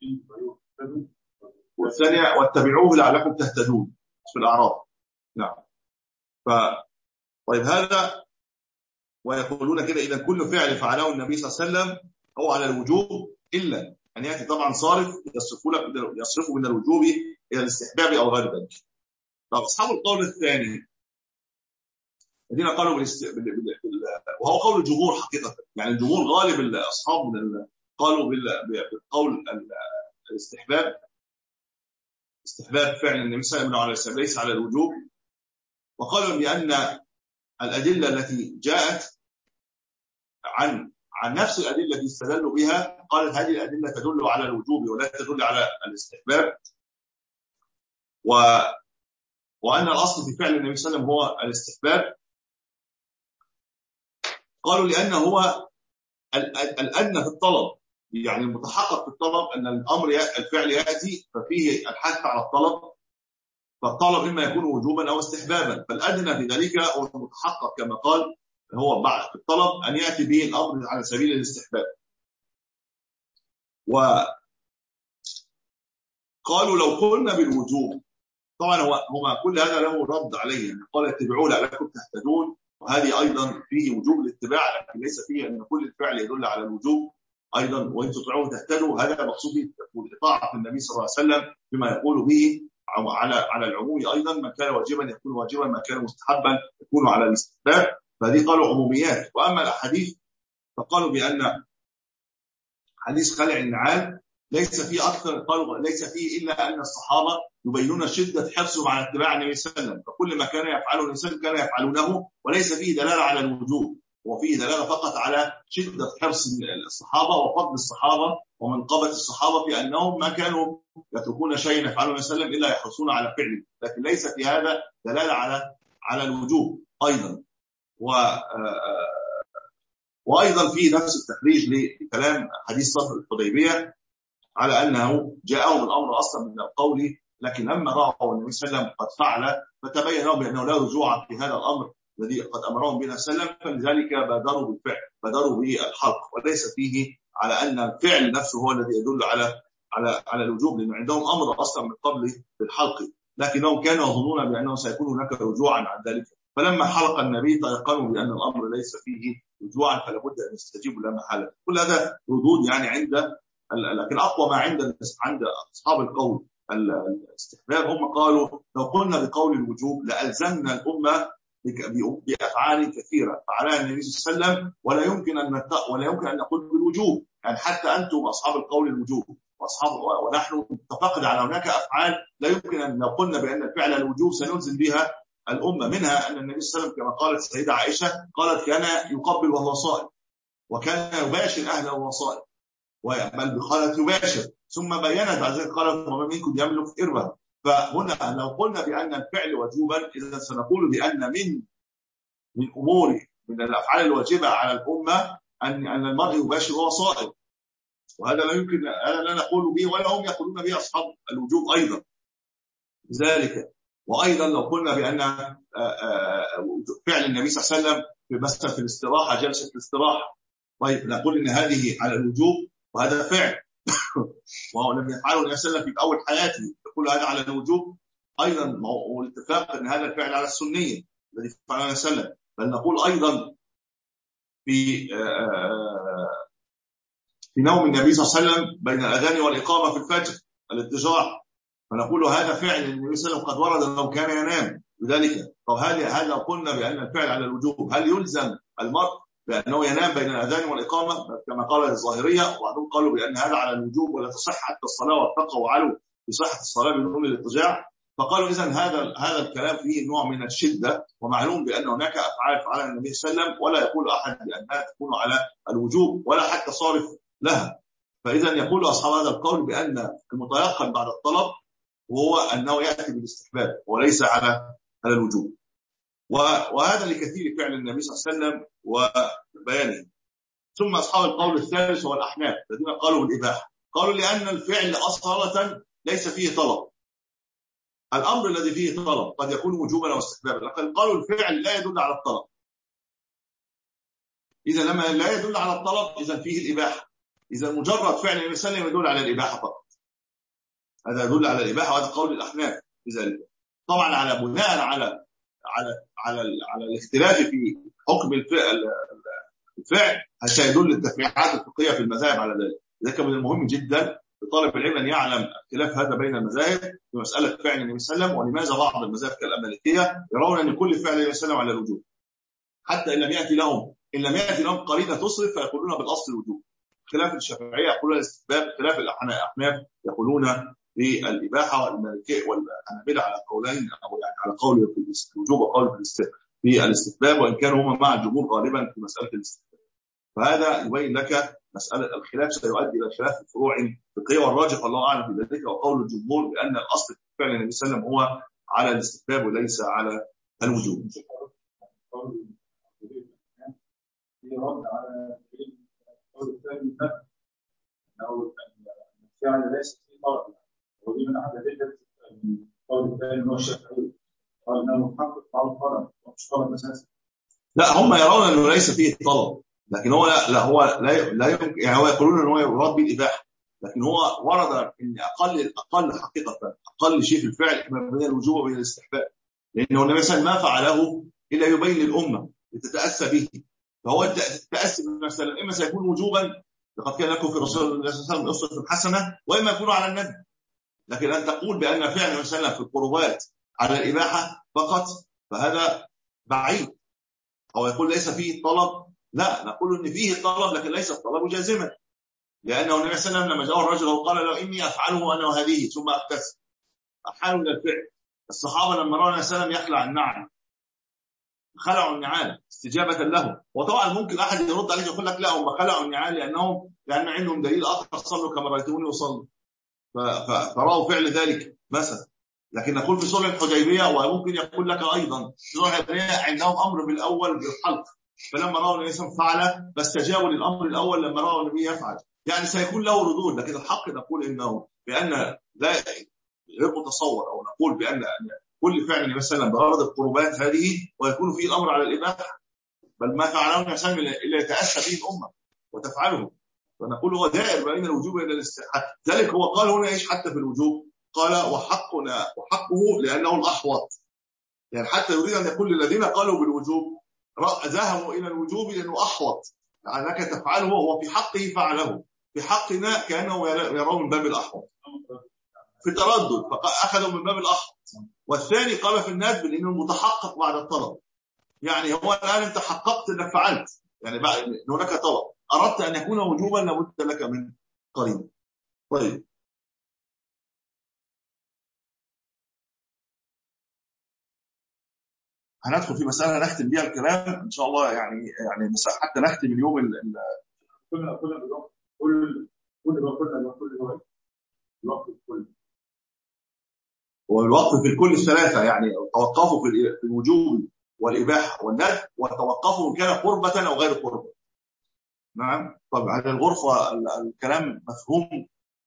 A: والثانية واتبعوه لعلكم تهتدون في الأعراف. نعم. ف طيب هذا ويقولون كده إذا كل فعل فعله النبي صلى الله عليه وسلم هو على الوجوب إلا أن يأتي طبعا صارف يصرفه لك يصرفه من الوجوب إلى الاستحباب أو غير ذلك. طب أصحاب القول الثاني الذين قالوا بالاست... بال... بال... وهو قول الجمهور حقيقة، يعني الجمهور غالب الأصحاب من ال... قالوا بال... بالقول الاستحباب، استحباب فعل النبي صلى الله عليه وسلم ليس على الوجوب، وقالوا بأن الأدلة التي جاءت عن عن نفس الأدلة التي استدلوا بها قالت هذه الأدلة تدل على الوجوب ولا تدل على الاستحباب، و وأن الأصل في فعل النبي صلى الله عليه وسلم هو الاستحباب. قالوا لأنه هو الأدنى في الطلب، يعني المتحقق في الطلب أن الأمر الفعل يأتي ففيه الحث على الطلب، فالطلب إما يكون وجوبا أو استحبابا، فالأدنى في ذلك هو المتحقق كما قال هو بعد في الطلب أن يأتي به الأمر على سبيل الاستحباب. وقالوا لو قلنا بالوجوب، طبعا هو هما كل هذا له رد عليه، يعني قال اتبعوا لعلكم تهتدون، وهذه أيضا فيه وجوب الاتباع، لكن ليس فيه أن كل الفعل يدل على الوجوب أيضا، وإن تطيعوه تهتدوا، هذا مقصود بالإطاعة النبي صلى الله عليه وسلم بما يقول به على على العموم أيضا، ما كان واجبا يكون واجبا، ما كان مستحبا يكون على الاستحباب، فهذه قالوا عموميات. وأما الأحاديث فقالوا بأن حديث خلع النعال ليس فيه أكثر، قالوا ليس فيه إلا أن الصحابة يبينون شدة حرصهم على اتباع النبي صلى الله عليه وسلم، فكل ما كان يفعله الإنسان كان يفعلونه، وليس فيه دلالة على الوجوب، وفيه دلالة فقط على شدة حرص الصحابة وفضل الصحابة ومنقبة الصحابة في أنهم ما كانوا يتركون شيئا يفعله النبي صلى الله عليه وسلم إلا يحرصون على فعله، لكن ليس في هذا دلالة على على الوجوب أيضا. و وأيضا في نفس التخريج لكلام حديث صلح الحديبية على أنه جاءهم الأمر أصلا من القول، لكن لما رأوا النبي صلى الله عليه وسلم قد فعل فتبين لهم بأنه لا رجوع في هذا الأمر الذي قد أمرهم به صلى الله عليه وسلم، فلذلك بادروا بالفعل، بادروا بالحلق، وليس فيه على أن الفعل نفسه هو الذي يدل على على على الوجوب، لأن عندهم أمر أصلا من قبل بالحلق، لكنهم كانوا يظنون بأنه سيكون هناك رجوعا عن ذلك، فلما حلق النبي تيقنوا بأن الأمر ليس فيه رجوعا، فلا بد أن يستجيبوا لا محالة. كل هذا ردود يعني عند، لكن أقوى ما عند عند أصحاب القول الاستحباب هم قالوا لو قلنا بقول الوجوب لألزمنا الأمة بأفعال كثيرة فعلها النبي صلى الله عليه وسلم، ولا يمكن أن ولا يمكن أن نقول بالوجوب، يعني حتى أنتم أصحاب القول الوجوب وأصحاب ونحن اتفقنا على هناك أفعال لا يمكن أن لو قلنا بأن الفعل الوجوب سنلزم بها الأمة، منها أن النبي صلى الله عليه وسلم كما قالت السيدة عائشة قالت كان يقبل وهو صائم، وكان يباشر أهله وهو صائم، بل قالت يباشر، ثم بينت بعد ذلك قالت وما منكم يملك إربا. فهنا لو قلنا بأن الفعل وجوبا إذا سنقول بأن من من أمور من الأفعال الواجبة على الأمة أن أن المرء يباشر وهو صائم، وهذا لا يمكن، هذا لا نقول به ولا هم يقولون به أصحاب الوجوب أيضا ذلك. وأيضا لو قلنا بأن فعل النبي صلى الله عليه وسلم في مثلا في الاستراحة جلسة الاستراحة، طيب نقول إن هذه على الوجوب وهذا فعل وهو لم يفعله النبي صلى الله عليه وسلم في أول حياته، يقول هذا على الوجوب أيضا، والاتفاق أن هذا الفعل على السنية الذي فعله النبي صلى الله عليه وسلم. بل نقول أيضا في في نوم النبي صلى الله عليه وسلم بين الأذان والإقامة في الفجر الاضطجاع، فنقول هذا فعل النبي صلى الله عليه وسلم قد ورد لو كان ينام بذلك. طب هل هذا قلنا بأن الفعل على الوجوب هل يلزم المرء بأنه ينام بين الأذان والإقامة كما قال الظاهرية؟ وبعضهم قالوا بأن هذا على الوجوب ولا تصح حتى الصلاة واتقوا وعلوا بصحة الصلاة بدون الاضطجاع. فقالوا إذن هذا هذا الكلام فيه نوع من الشدة، ومعلوم بأن هناك أفعال فعلها النبي صلى الله عليه وسلم ولا يقول أحد بأنها تكون على الوجوب ولا حتى صارف لها. فإذا يقول أصحاب هذا القول بأن المتيقن بعد الطلب وهو أنه يأتي بالاستحباب وليس على على الوجوب، وهذا لكثير فعل النبي صلى الله عليه وسلم وبيانه. ثم أصحاب القول الثالث هو الأحناف الذين قالوا بالإباحة، قالوا لأن الفعل أصالة ليس فيه طلب، الأمر الذي فيه طلب قد يكون وجوبا أو استحبابا، لكن قالوا الفعل لا يدل على الطلب، إذا لما لا يدل على الطلب إذا فيه الإباحة، إذا مجرد فعل النبي صلى الله عليه وسلم يدل على الإباحة فقط. هذا يدل على الإباحة، وهذا قول الأحناف بذلك. طبعا على بناء على على على على الاختلاف في حكم الفعل الفعل سيدل التفريعات الفقهية في المذاهب على ذلك. لذلك من المهم جدا لطالب العلم أن يعلم اختلاف هذا بين المذاهب في مسألة فعل النبي صلى الله عليه وسلم، ولماذا بعض المذاهب كالمالكية يرون أن كل فعل النبي صلى الله عليه وسلم على الوجوب، حتى إن لم يأتي لهم إن لم يأتي لهم قرينة تصرف فيقولون بالأصل الوجوب. خلاف الشافعية يقولون الاستحباب، خلاف الأحناف يقولون بالإباحة، والمالكية والحنابلة على قولين، أو يعني على قول في الوجوب وقول في الاستحباب، وإن كانوا هما مع الجمهور غالبا في مسألة الاستحباب. فهذا يبين لك مسألة الخلاف سيؤدي إلى خلاف الفروع الفقهية، والراجح والله أعلم في ذلك وقول الجمهور بأن الأصل في فعل النبي صلى الله عليه وسلم هو على الاستحباب وليس على الوجوب.
B: يرد على القول الثاني أو الفعل ليس في طلب، ودي من أحد الأدلة. القول الثاني هو الشافعي قال إنه محقق على الطلب ومش طلب أساسا.
A: لا، هم يرون إنه ليس فيه طلب، لكن هو لا, لا هو لا لا يمكن، يعني هو يقولون إنه هو يراد بالإباحة، لكن هو ورد إن أقل أقل حقيقة أقل شيء في الفعل ما بين الوجوب وبين الاستحباب، لأنه النبي صلى الله عليه وسلم ما فعله إلا يبين للأمة لتتأسى به. فهو التأسي بالمسألة إما سيكون وجوبا، لقد كان لكم في رسول الله صلى الله عليه وسلم أسوة حسنة، وإما يكون على الندب. لكن أن تقول بأن فعل النبي صلى الله عليه وسلم في القربات على الإباحة فقط فهذا بعيد، أو يقول ليس فيه طلب. لا، نقول إن فيه طلب لكن ليس الطلب جازما، لأنه النبي صلى الله عليه وسلم لما جاء الرجل وقال له إني أفعله أنا وهذه ثم أكتسب، أحال إلى الفعل. الصحابة لما رأوا النبي صلى الله عليه وسلم يخلع النعل خلعوا النعال استجابة له. وطبعا ممكن أحد يرد عليك يقول لك لا، هم خلعوا النعال لأنهم لأن عندهم دليل آخر، صلوا كما رأيتموني وصلوا، فرأوا فعل ذلك مثلا. لكن نقول في صلح الحديبية، وممكن يقول لك أيضا في صلح الحديبية عندهم أمر بالأول بالحلق، فلما رأوا النبي صلى الله عليه وسلم فعل فاستجابوا للأمر الأول لما رأوا النبي يفعل، يعني سيكون له ردود. لكن الحق نقول إنه بأن لا غير متصور، أو نقول بأن كل فعل النبي صلى الله عليه وسلم بغرض القربات هذه ويكون فيه الأمر على الإباحة، بل ما فعله النبي صلى الله عليه وسلم إلا يتأسى به الأمة وتفعله. فنقول هو دائر بين الوجوب إلى الاستحباب. ذلك هو قال هنا إيش حتى في الوجوب، قال وحقنا وحقه لأنه الأحوط، يعني حتى يريد أن يقول الذين قالوا بالوجوب ذهبوا إلى الوجوب لأنه أحوط، لأنك يعني تفعله وهو في حقه فعله، في حقنا كأنه يرون من باب الأحوط في تردد، فأخذوا من باب الأحوط. والثاني قال في الندب لأنه المتحقق بعد الطلب، يعني هو الآن أنت حققت أنك فعلت، يعني بعد هناك طلب، أردت أن يكون وجوبا لابد لك من قريب. طيب هندخل في مسألة نختم بها الكلام إن شاء الله، يعني يعني حتى نختم اليوم ال
B: كل كل كل كل كل كل الوقت كل
A: والوقف في الكل الثلاثة، يعني توقفوا في الوجوب والإباحة والندب، وتوقفوا إن كان قربة أو غير قربة. نعم. طب هذا الغرفة الكلام مفهوم،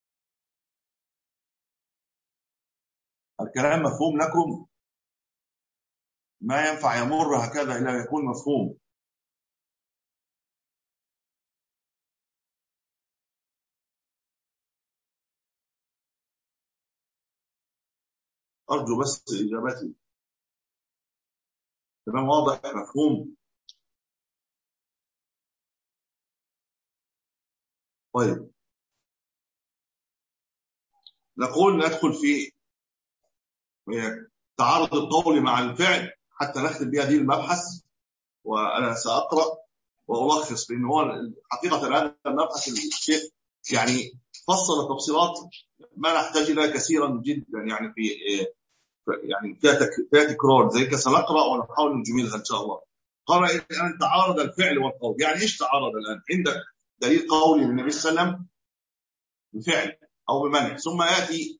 A: الكلام مفهوم لكم، ما ينفع يمر هكذا إلا يكون مفهوم. أرجو بس إجابتي تمام، واضح مفهوم. طيب نقول ندخل في تعارض القول مع الفعل حتى نختم بها دي المبحث، وأنا سأقرأ وألخص، لأن هو حقيقة الآن المبحث الشيخ يعني فصل تفصيلات ما نحتاج إليها كثيرا جدا، يعني في يعني فيها تكرار، زي كده سنقرأ ونحاول نجملها إن شاء الله. قال الآن تعارض الفعل والقول، يعني إيش تعارض الآن؟ عندك دليل قولي للنبي صلى الله عليه وسلم بفعل أو بمنع، ثم يأتي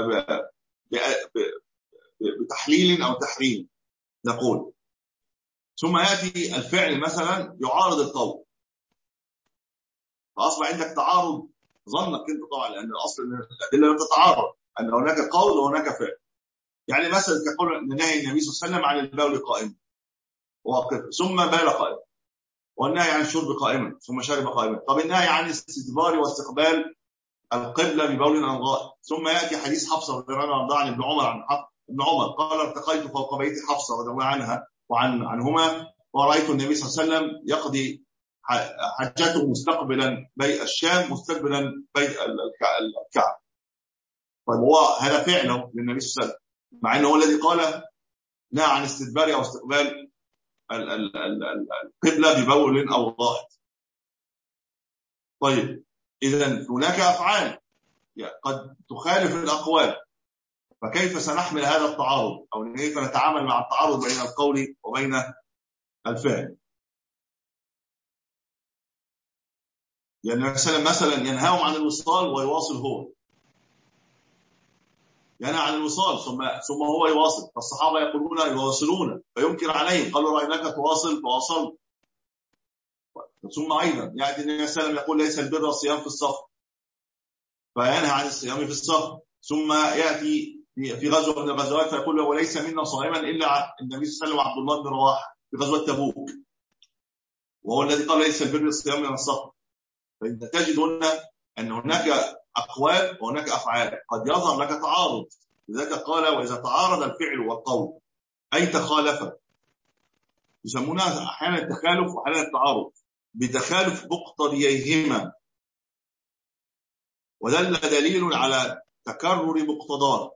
A: بتحليل أو تحريم نقول، ثم يأتي الفعل مثلا يعارض القول، فأصبح عندك تعارض ظنك أنت طبعا، لأن الأصل أن الأدلة لا تتعارض، أن هناك قول وهناك فعل. يعني مثلا تقول نهي النبي صلى الله عليه وسلم عن البول قائما واقفا ثم بال قائما، والنهي عن الشرب قائما ثم شرب قائما. طب النهي عن الاستدبار واستقبال القبلة ببول عن غائط. ثم يأتي حديث حفصة رضي الله عنها عن ابن عمر عن ابن عمر قال ارتقيت فوق بيت حفصة رضي الله عنها وعن عنهما ورأيت النبي صلى الله عليه وسلم يقضي حجته مستقبلا بيت الشام مستقبلا بيت الكعبة. طيب هو هذا فعله للنبي صلى الله عليه وسلم، مع انه هو الذي قال نهى عن استدبار او استقبال القبلة ببول او غائط. طيب اذا هناك افعال قد تخالف الاقوال، فكيف سنحمل هذا التعارض او كيف نتعامل مع التعارض بين القول وبين الفعل؟ يعني مثلا ينهاهم عن الوصال ويواصل هو، ينهى عن الوصال ثم ثم هو يواصل، فالصحابه يقولون يواصلون فينكر عليهم، قالوا رايناك تواصل فواصلت. ثم ايضا ياتي النبي صلى الله عليه وسلم يقول ليس البر الصيام في السفر فينهى عن الصيام في السفر. ثم ياتي في غزوه من الغزوات فيقول وليس منا صائما الا النبي صلى الله عليه وسلم وعبد الله بن رواحه في غزوه تبوك، وهو الذي قال ليس البر الصيام من السفر. فانت تجد هنا ان هناك اقوال وهناك افعال قد يظهر لك تعارض، لذلك قال واذا تعارض الفعل والقول اي تخالف، يسمونها احيانا التخالف واحيانا التعارض بتخالف مقتضييهما، ودل دليل على تكرر مقتضاه.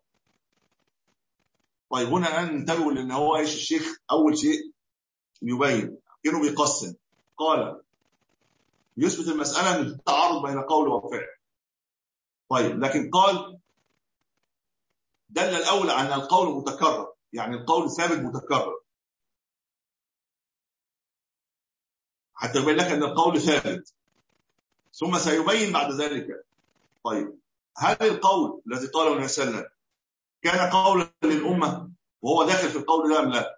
A: طيب هنا الان ننتبه لان هو ايش الشيخ اول شيء يبين كانه بيقسم، قال يثبت المساله ان التعارض بين قول وفعل. طيب لكن قال دل الاول عن القول متكرر، يعني القول ثابت متكرر، حتى يبين لك ان القول ثابت، ثم سيبين بعد ذلك. طيب هل القول الذي قاله النبي صلى الله عليه وسلم كان قولا للامه وهو داخل في القول ده ام لا؟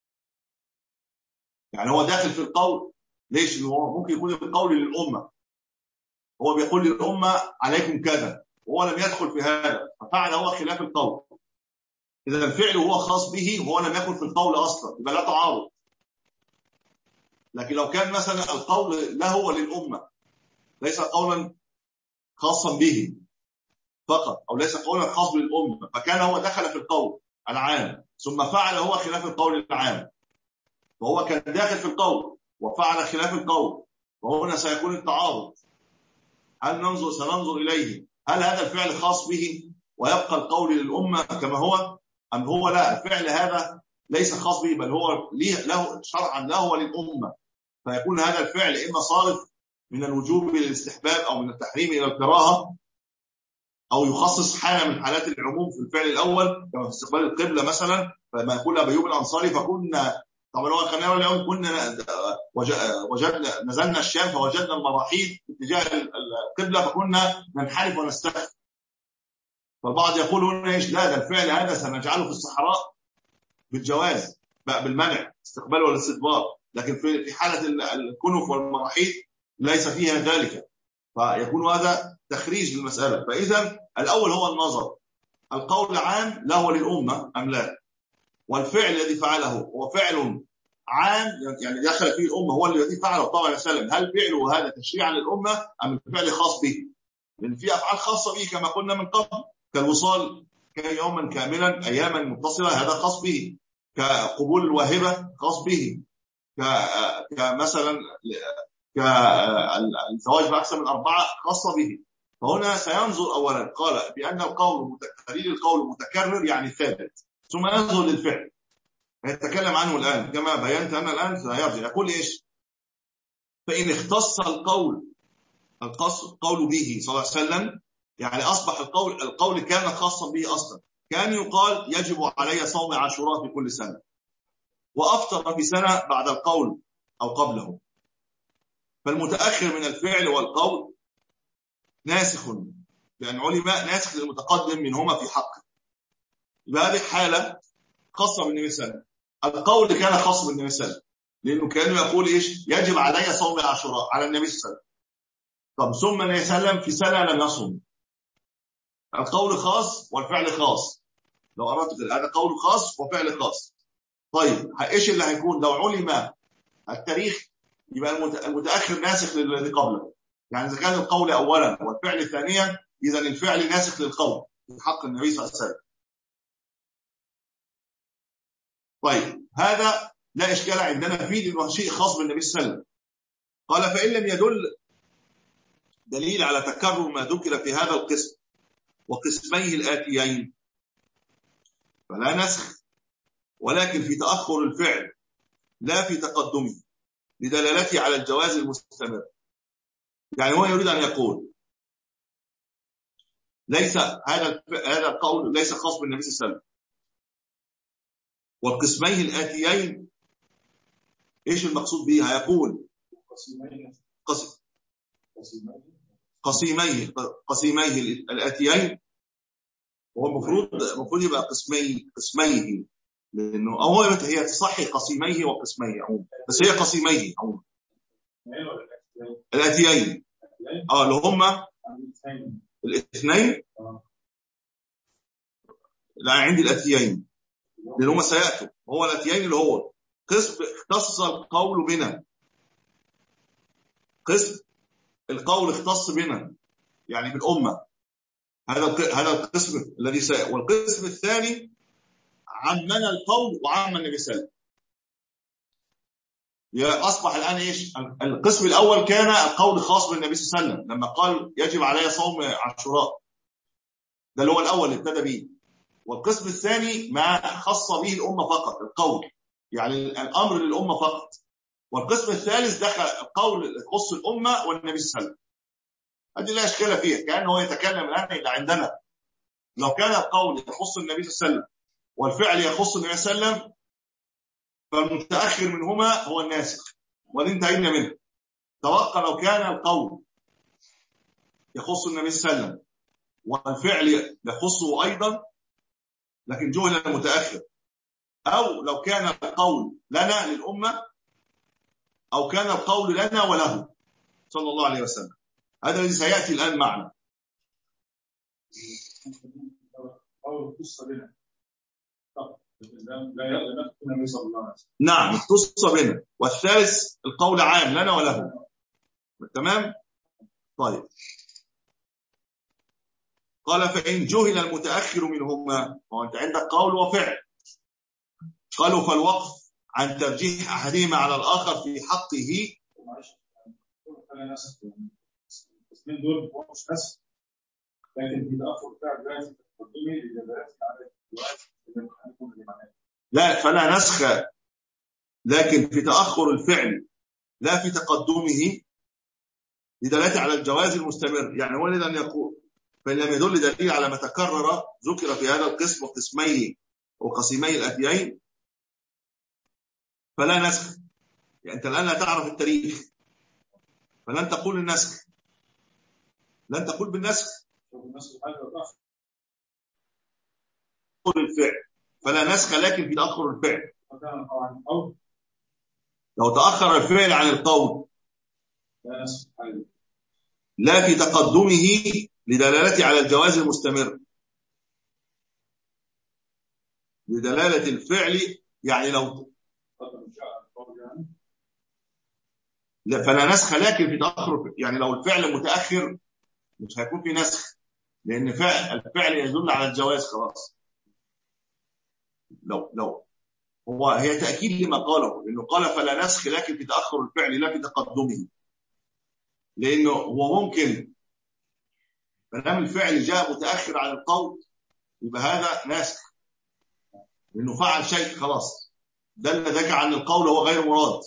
A: يعني هو داخل في القول، ليش؟ هو ممكن يكون القول للامه، هو بيقول للامه عليكم كذا وهو لم يدخل في هذا ففعل هو خلاف القول، اذا الفعل هو خاص به وهو لم يكن في القول اصلا، يبقى لا تعارض. لكن لو كان مثلا القول له وللامه ليس قولا خاصا به فقط او ليس قولا خاص بالامه، فكان هو دخل في القول العام ثم فعل هو خلاف القول العام، وهو كان داخل في القول وفعل خلاف القول، وهنا سيكون التعارض. هل ننظر سننظر اليه هل هذا الفعل خاص به ويبقى القول للامه كما هو، ام هو لا الفعل هذا ليس خاص به بل هو له شرعا له وللامه، فيكون هذا الفعل اما صارف من الوجوب الى الاستحباب او من التحريم الى الكراهه، او يخصص حاله من حالات العموم في الفعل الاول كما في استقبال القبله مثلا. فما يقول ابي ايوب الانصاري فكنا طبعا هو كان اليوم كنا وجدنا نزلنا الشام فوجدنا المراحيض اتجاه القبله فكنا ننحرف ونستخف. فالبعض يقول هنا ايش؟ لا ده الفعل هذا سنجعله في الصحراء بالجواز بالمنع استقبال ولا استدبار، لكن في حاله الكنف والمراحيض ليس فيها ذلك، فيكون هذا تخريج للمساله. فاذا الاول هو النظر القول عام له للامه ام لا، والفعل الذي فعله هو فعل عام يعني دخل فيه الامه هو الذي فعله طبعا وسلم، هل فعله هذا تشريعا للامه ام الفعل خاص به؟ لان في افعال خاصه به كما قلنا من قبل كالوصال كان يوما كاملا اياما متصله هذا خاص به، كقبول الواهبه خاص به، كمثلا كالزواج باكثر من اربعه خاصه به. فهنا سينظر اولا قال بان القول دليل القول متكرر يعني ثابت، ثم ينظر للفعل يتكلم عنه الآن كما بينت أنا الآن سيرجع يقول إيش؟ فإن اختص القول القول به صلى الله عليه وسلم يعني أصبح القول القول كان خاصا به أصلا، كان يقال يجب علي صوم عاشوراء في كل سنة وأفطر في سنة بعد القول أو قبله، فالمتأخر من الفعل والقول ناسخ لأن علماء ناسخ للمتقدم منهما في حقه. بهذه حالة خاصة بالنبي صلى الله عليه وسلم، القول كان خاص بالنبي صلى الله عليه وسلم لأنه كان يقول إيش؟ يجب علي صوم عاشوراء على النبي صلى الله عليه وسلم. طب ثم النبي صلى الله عليه وسلم في سنة لم يصوم، القول خاص والفعل خاص، لو أردت هذا قول خاص وفعل خاص. طيب إيش اللي هيكون لو علم التاريخ؟ يبقى المتأخر ناسخ للذي قبله، يعني إذا كان القول أولا والفعل ثانيا إذا الفعل ناسخ للقول في حق النبي صلى الله عليه وسلم. طيب هذا لا إشكال عندنا فيه لأنه شيء خاص بالنبي صلى الله عليه وسلم. قال فإن لم يدل دليل على تكرر ما ذكر في هذا القسم وقسميه الآتيين فلا نسخ، ولكن في تأخر الفعل لا في تقدمه لدلالته على الجواز المستمر. يعني هو يريد أن يقول ليس هذا هذا القول ليس خاص بالنبي صلى الله عليه وسلم، والقسميه الآتيين ايش المقصود به؟ هيقول قسم قسيميه قسيميه الآتيين، وهو المفروض المفروض يبقى قسمي قسميه، لانه هو هي تصحي قسيميه وقسميه عموما، بس هي قسيميه عموما الآتيين اه اللي هم الاثنين. لا عندي الآتيين لان هم سيأتوا، هو الآتيين اللي هو قسم اختص القول بنا، قسم القول اختص بنا يعني بالأمة، هذا هذا القسم الذي سيأتي. والقسم الثاني عمنا القول وعم النبي صلى الله عليه وسلم. أصبح الآن إيش؟ القسم الأول كان القول خاص بالنبي صلى الله عليه وسلم لما قال يجب علي صوم عاشوراء، ده اللي هو الأول اللي ابتدى به. والقسم الثاني ما خص به الأمة فقط، القول يعني الأمر للأمة فقط. والقسم الثالث دخل القول يخص الأمة والنبي صلى الله عليه وسلم. هذه لا إشكال فيها، كأنه يتكلم الآن إلى عندنا لو كان القول يخص النبي صلى الله عليه وسلم والفعل يخص النبي صلى الله عليه وسلم فالمتأخر منهما هو الناسخ، وذي انتهينا منه. توقع لو كان القول يخص النبي صلى الله عليه وسلم والفعل يخصه أيضا لكن جهل المتأخر، أو لو كان القول لنا للأمة أو كان القول لنا وله صلى الله عليه وسلم. هذا الذي سيأتي الآن معنا. نعم اختص بنا، والثالث القول عام لنا وله. تمام. طيب قال فإن جهل المتأخر منهما، وأنت عندك قول وفعل، قالوا فالوقف عن ترجيح أحدهما على الآخر في حقه.
B: الاثنين دول مش بس لكن في تأخر فعل لازم تقدمه لدلالته على الجواز.
A: لا فلا نسخ، لكن في تأخر الفعل لا في تقدمه لدلالته على الجواز المستمر. يعني هو يريد أن يقول فإن لم يدل دليل على ما تكرر ذكر في هذا القسم وقسميه وقسيمي الآتيين فلا نسخ. يعني أنت الآن لا تعرف التاريخ فلن تقول النسخ، لن تقول بالنسخ، تقول الفعل فلا نسخ لكن في تأخر الفعل. لو تأخر الفعل عن القول لا في تقدمه لدلالته على الجواز المستمر، لدلالة الفعل يعني لو لا فلا نسخ لكن في تأخر، يعني لو الفعل متأخر مش هيكون في نسخ لأن فعل الفعل يدل على الجواز خلاص. لو لو هو هي تأكيد لما قاله، لأنه قال فلا نسخ لكن في تأخر الفعل لا في تقدمه، لأنه هو ممكن فلما الفعل جاء متأخر عن القول يبقى هذا ناسخ لأنه فعل شيء خلاص دل ذاك عن القول هو غير مراد.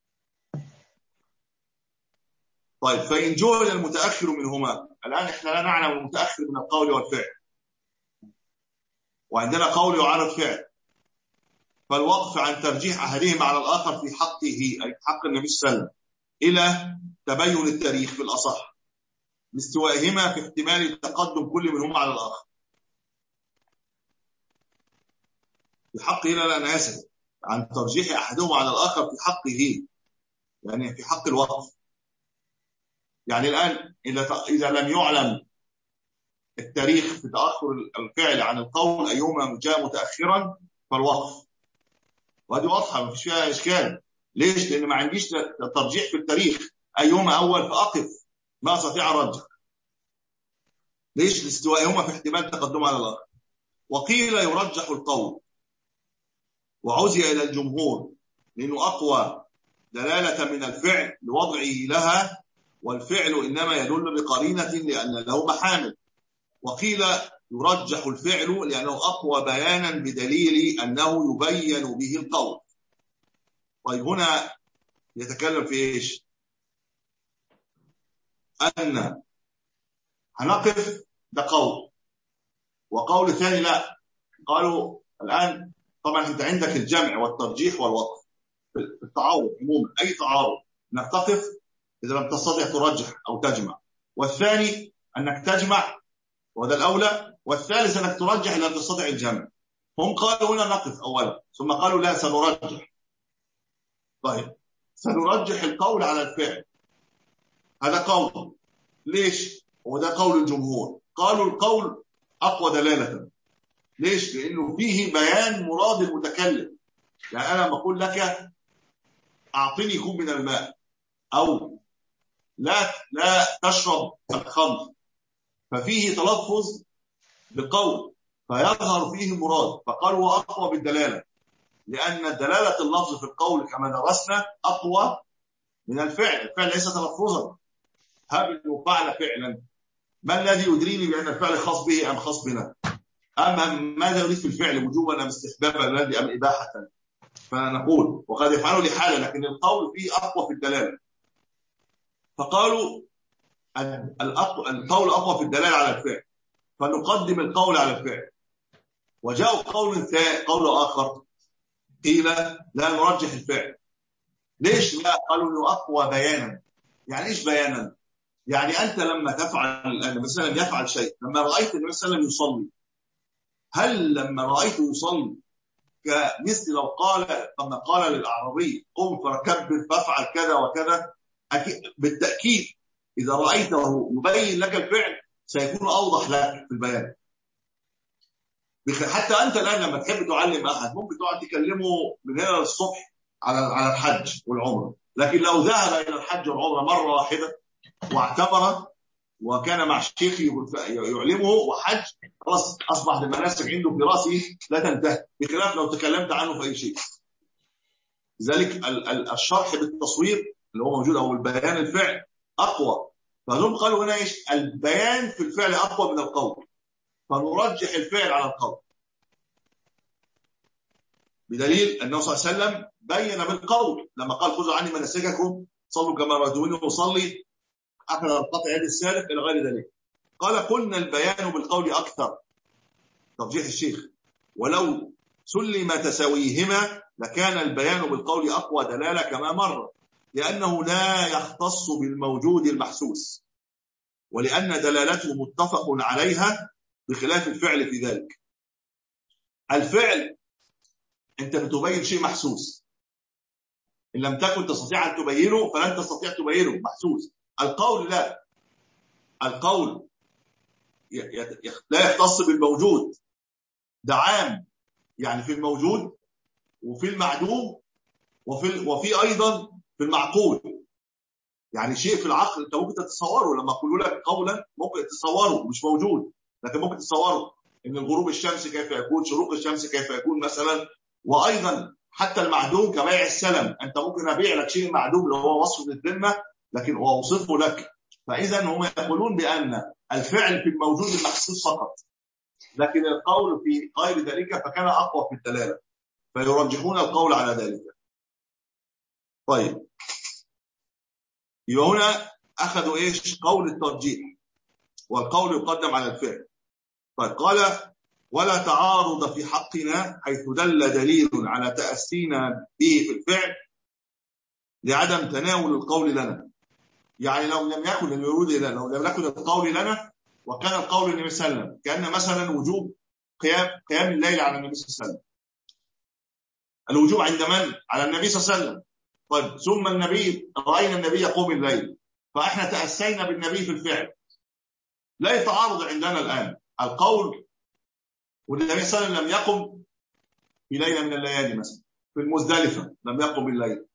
A: طيب فإن جهل المتأخر منهما، الآن إحنا لا نعلم المتأخر من القول والفعل وعندنا قول يعارض فعل، فالوقف عن ترجيح أحدهما على الآخر في حقه أي حق النبي صلى الله عليه وسلم إلى تبين التاريخ في الأصح لاستوائهما في احتمال تقدم كل منهما على الآخر. في حقه لا أنا آسف عن ترجيح أحدهما على الآخر في حقه، يعني في حق الوقف. يعني الآن إذا لم يعلم التاريخ في تأخر الفعل عن القول أيهما جاء متأخرا فالوقف، وهذه واضحة ما فيش فيها إشكال. ليش؟ لأن ما عنديش ترجيح في التاريخ أيهما أول فأقف ما أستطيع الرجح. ليش لاستوائهما في احتمال تقدم على الآخر. وقيل يرجح القول وعزي إلى الجمهور لأنه أقوى دلالة من الفعل لوضعه لها، والفعل إنما يدل بقرينة لأن له محامل. وقيل يرجح الفعل لأنه أقوى بيانا بدليل أنه يبين به القول. طيب هنا يتكلم في إيش؟ أن هنقف ده قول، وقول ثاني لا. قالوا الآن طبعا أنت عندك الجمع والترجيح والوقف في التعارض عموما، أي تعارض أنك تقف إذا لم تستطع ترجح أو تجمع، والثاني أنك تجمع وهذا الأولى، والثالث أنك ترجح إذا لم تستطع الجمع. هم قالوا هنا نقف أولا، ثم قالوا لا سنرجح. طيب سنرجح القول على الفعل، هذا قول. ليش؟ وده قول الجمهور. قالوا القول أقوى دلالة. ليش؟ لأنه فيه بيان مراد المتكلم. يعني أنا بقول لك أعطني كوب من الماء أو لا لا تشرب الخمر، ففيه تلفظ بقول فيظهر فيه مراد، فقالوا هو أقوى بالدلالة، لأن دلالة اللفظ في القول كما درسنا أقوى من الفعل. الفعل ليس تلفظا، هل فعل فعلا، ما الذي يدريني بأن الفعل خاص به أم خاص بنا؟ أما ماذا يريد في الفعل، وجوبا أم استحبابا الذي أم إباحة؟ فنقول وقد يفعله لحالة، لكن القول فيه أقوى في الدلالة. فقالوا القول أقوى في الدلالة على الفعل، فنقدم القول على الفعل. وجاءوا قول ثاني قول آخر قيل لا نرجح الفعل. ليش لا؟ قالوا انه اقوى بيانا. يعني ايش بيانا؟ يعني انت لما تفعل مثلا يفعل شيء، لما رايت النبي صلى الله عليه وسلم يصلي، هل لما رايته يصلي كمثل لو قال كما قال للاعرابي قم فكبر فافعل كذا وكذا، بالتاكيد اذا رايته يبين لك الفعل سيكون اوضح لك في البيان. حتى انت الان لما تحب تعلم احد ممكن تقعد تكلمه من هنا للصبح على على الحج والعمره، لكن لو ذهب الى الحج والعمره مره واحده واعتمر وكان مع الشيخ يعلمه وحج، خلاص اصبح المناسك عنده في راسه لا تنتهي، بخلاف لو تكلمت عنه في اي شيء. لذلك الشرح بالتصوير اللي هو موجود او البيان الفعل اقوى. فهم قالوا هنا ايش؟ البيان في الفعل اقوى من القول، فنرجح الفعل على القول، بدليل أنه صلى الله عليه وسلم بين بالقول لما قال خذوا عني مناسككم صلوا كما رأيتموني أصلي، أخذ القطع يد السالف إلى غير ذلك. قال قلنا البيان بالقول أكثر، ترجيح الشيخ، ولو سلم تساويهما لكان البيان بالقول أقوى دلالة كما مر، لأنه لا يختص بالموجود المحسوس، ولأن دلالته متفق عليها بخلاف الفعل في ذلك. الفعل أنت بتبين شيء محسوس، إن لم تكن تستطيع أن تبينه فلن تستطيع تبينه محسوس. القول لا، القول لا يختص بالموجود، ده عام، يعني في الموجود وفي المعدوم وفي, وفي أيضا في المعقول. يعني شيء في العقل أنت ممكن تتصوره، لما أقول لك قولا ممكن تتصوره مش موجود، لكن ممكن تتصوره إن الغروب الشمس كيف يكون، شروق الشمس كيف يكون مثلا. وأيضا حتى المعدوم كبيع السلم، أنت ممكن أبيع لك شيء معدوم اللي هو وصف للذمة لكن هو وصفه لك. فإذا هم يقولون بأن الفعل في الموجود المحسوس فقط، لكن القول في غير ذلك فكان أقوى في الدلالة، فيرجحون القول على ذلك. طيب يبقى هنا أخذوا إيش؟ قول الترجيح، والقول يقدم على الفعل. طيب قال ولا تعارض في حقنا حيث دل دليل على تأسينا به في الفعل لعدم تناول القول لنا. يعني لو لم يكن الورود لنا، لو لم يكن القول لنا وكان القول للنبي صلى الله عليه وسلم، كأن مثلا وجوب قيام قيام الليل على النبي صلى الله عليه وسلم، الوجوب عند من؟ على النبي صلى الله عليه وسلم. طيب ثم النبي رأينا النبي يقوم الليل، فإحنا تأسينا بالنبي في الفعل. لا يتعارض عندنا الآن القول والنبي صلى الله عليه وسلم لم يقم في ليلة من الليالي، مثلا في المزدلفة لم يقم بالليل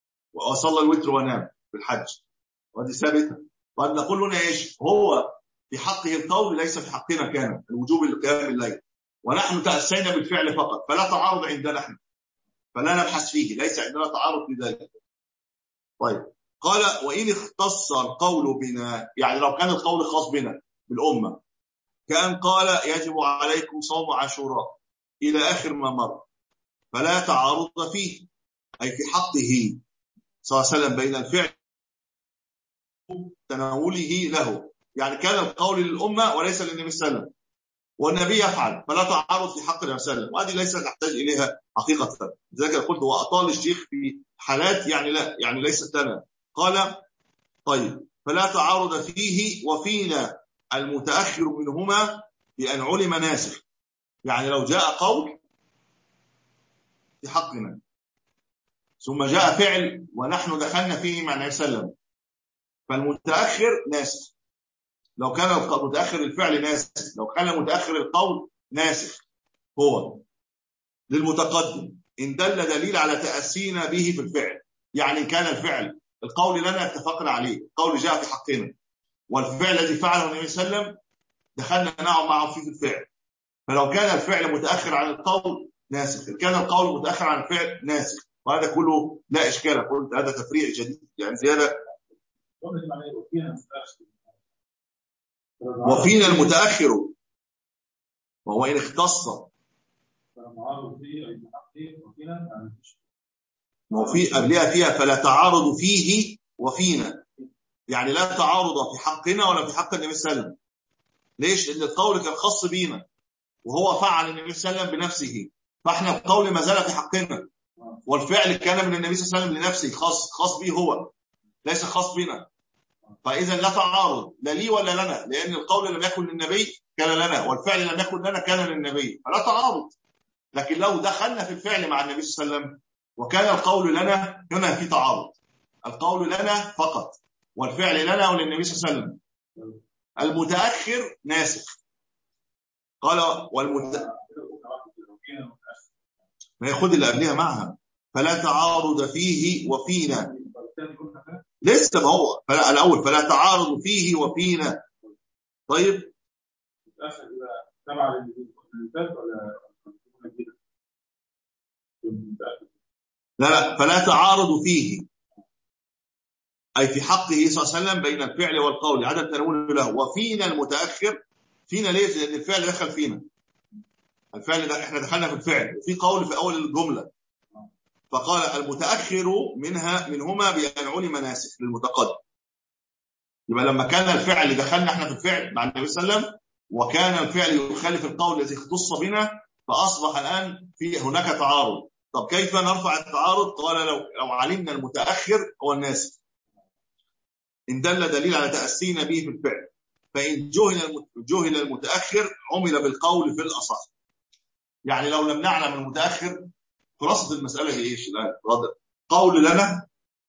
A: وصلى الوتر ونام في الحج، وهذه ثابتة. طيب نقول هنا ايش؟ هو في حقه القول ليس في حقنا كان الوجوب القيام بالليل، ونحن تأسينا بالفعل فقط، فلا تعارض عندنا احنا، فلا نبحث فيه، ليس عندنا تعارض في ذلك. طيب قال وإن اختص القول بنا، يعني لو كان القول خاص بنا بالأمة، كأن قال يجب عليكم صوم عاشوراء إلى آخر ما مر، فلا تعارض فيه، أي في حقه صلى الله عليه وسلم بين الفعل تناوله له، يعني كان القول للأمة وليس للنبي صلى الله عليه وسلم، والنبي يفعل، فلا تعارض في حق النبي صلى الله عليه وسلم، وهذه ليست نحتاج إليها حقيقة. لذلك قلت وأطال الشيخ في حالات يعني لا يعني ليست لنا. قال طيب فلا تعارض فيه وفينا المتأخر منهما بأن علم ناسخ، يعني لو جاء قول في حقنا ثم جاء فعل ونحن دخلنا فيه مع النبي صلى الله عليه وسلم، فالمتأخر ناسخ. لو كان متأخر الفعل ناسخ، لو كان متأخر القول ناسخ هو للمتقدم إن دل دليل على تأسينا به في الفعل، يعني كان الفعل القول لنا اتفقنا عليه، القول جاء في حقنا، والفعل الذي فعله النبي صلى الله عليه وسلم دخلنا نعم معه فيه في الفعل، فلو كان الفعل متأخر عن القول ناسخ، كان القول متأخر عن الفعل ناسخ، وهذا كله لا إشكال. قلت هذا تفريع جديد يعني زيادة. وفينا المتأخر وهو إن اختص، وفي قبلها فيها فلا تعارض فيه وفينا، يعني لا تعارض في حقنا ولا في حق النبي صلى الله عليه وسلم. ليش؟ لأن القول كان خاص بينا وهو فعل النبي صلى الله عليه وسلم بنفسه، فاحنا القول ما زال في حقنا، والفعل كان من النبي صلى الله عليه وسلم لنفسه، خاص خاص به هو ليس خاص بنا، فإذا لا تعارض لا لي ولا لنا، لأن القول لم يكن للنبي كان لنا، والفعل لم يكن لنا كان للنبي، فلا تعارض. لكن لو دخلنا في الفعل مع النبي صلى الله عليه وسلم وكان القول لنا، هنا في تعارض، القول لنا فقط والفعل لنا وللنبي صلى الله عليه وسلم. المتأخر ناسخ. قال والمتأخر ما ياخد اللي قبلها معها، فلا تعارض فيه وفينا، لسه ما هو فلا الأول فلا تعارض فيه وفينا. طيب لا لا فلا تعارض فيه أي في حقه صلى الله عليه وسلم بين الفعل والقول عدم تناول له، وفينا المتأخر. فينا ليش؟ لأن الفعل دخل فينا، الفعل ده احنا دخلنا في الفعل، وفي قول في أول الجملة فقال المتأخر منها منهما بأن علم ناسخ للمتقدم. يبقى لما كان الفعل دخلنا احنا في الفعل مع النبي صلى الله عليه وسلم وكان الفعل يخالف القول الذي اختص بنا، فأصبح الآن في هناك تعارض. طب كيف نرفع التعارض؟ قال لو لو علمنا المتأخر هو الناسخ إن دل دليل على تأسينا به في الفعل، فإن جهل جهل المتأخر عمل بالقول في الأصح. يعني لو لم نعلم المتأخر، خلاصة المسألة هي إيش الآن؟ قول لنا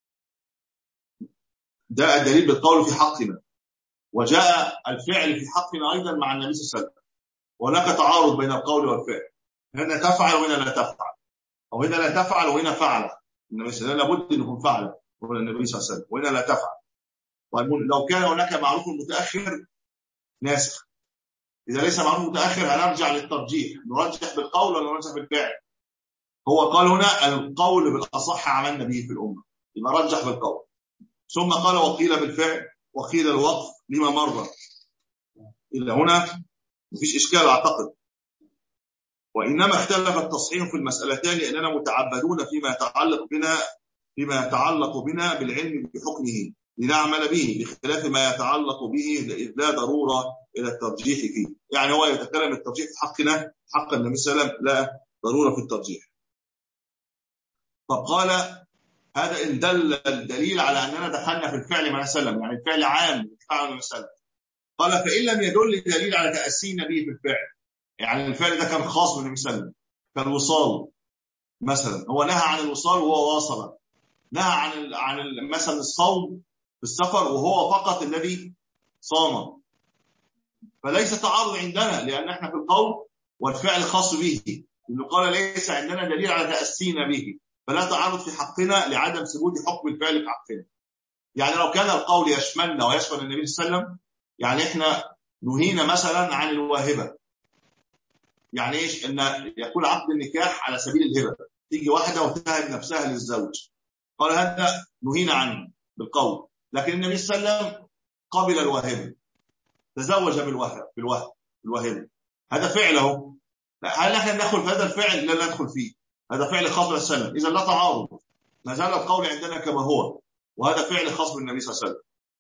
A: جاء الدليل بالقول في حقنا، وجاء الفعل في حقنا أيضا مع النبي صلى الله عليه وسلم، وهناك تعارض بين القول والفعل، هنا تفعل وهنا لا تفعل، أو هنا لا تفعل وهنا فعل النبي صلى الله عليه وسلم، لابد أن يكون فعل النبي صلى الله عليه وسلم، وهنا لا تفعل. طيب لو كان هناك معروف المتأخر ناسخ، إذا ليس معروف متأخر هنرجع للترجيح، نرجح بالقول ولا نرجح بالفعل؟ هو قال هنا القول بالأصح عملنا به في الأمة، يبقى رجح بالقول. ثم قال وقيل بالفعل وقيل الوقف لما مر. إلا هنا مفيش إشكال أعتقد. وإنما اختلف التصحيح في المسألتان لأننا متعبدون فيما يتعلق بنا فيما يتعلق بنا بالعلم بحكمه لنعمل به، بخلاف ما يتعلق به إذ لا ضرورة إلى الترجيح فيه. يعني هو يتكلم الترجيح في حقنا، حق النبي صلى الله عليه وسلم لا ضرورة في الترجيح. طب قال هذا إن دل الدليل على أننا دخلنا في الفعل مع سلم، يعني الفعل عام فعل مع سلم. قال فإن لم يدل الدليل على تأسينا به في الفعل، يعني الفعل ده كان خاص بالنبي صلى الله عليه وسلم، كالوصال مثلا، هو نهى عن الوصال وهو واصل، نهى عن عن مثلا الصوم في السفر وهو فقط الذي صام، فليس تعارض عندنا لأن احنا في القول والفعل خاص به، إنه قال ليس عندنا دليل على تأسينا به، فلا تعارض في حقنا لعدم ثبوت حكم الفعل في حقنا. يعني لو كان القول يشملنا ويشمل النبي صلى الله عليه وسلم، يعني احنا نهينا مثلا عن الواهبة. يعني ايش؟ ان يكون عقد النكاح على سبيل الهبة، تيجي واحدة وتهب نفسها للزوج، قال هذا نهينا عنه بالقول. لكن النبي صلى الله عليه وسلم قبل الواهبة، تزوج بالوهب بالوهب بالواهبة، هذا فعله. هل نحن ندخل في هذا الفعل؟ لا ندخل فيه، هذا فعل خاص بالنبي صلى الله عليه وسلم. اذا لا تعارض، ما زال القول عندنا كما هو، وهذا فعل خاص بالنبي صلى الله عليه وسلم.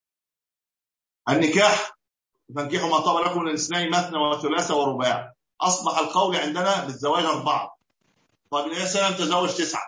A: النكاح فانكحوا ما طاب لكم من الاثنين مثنى وثلاثة ورباع، اصبح القول عندنا بالزواج اربعه. طيب النبي صلى الله عليه وسلم تزوج تسعه،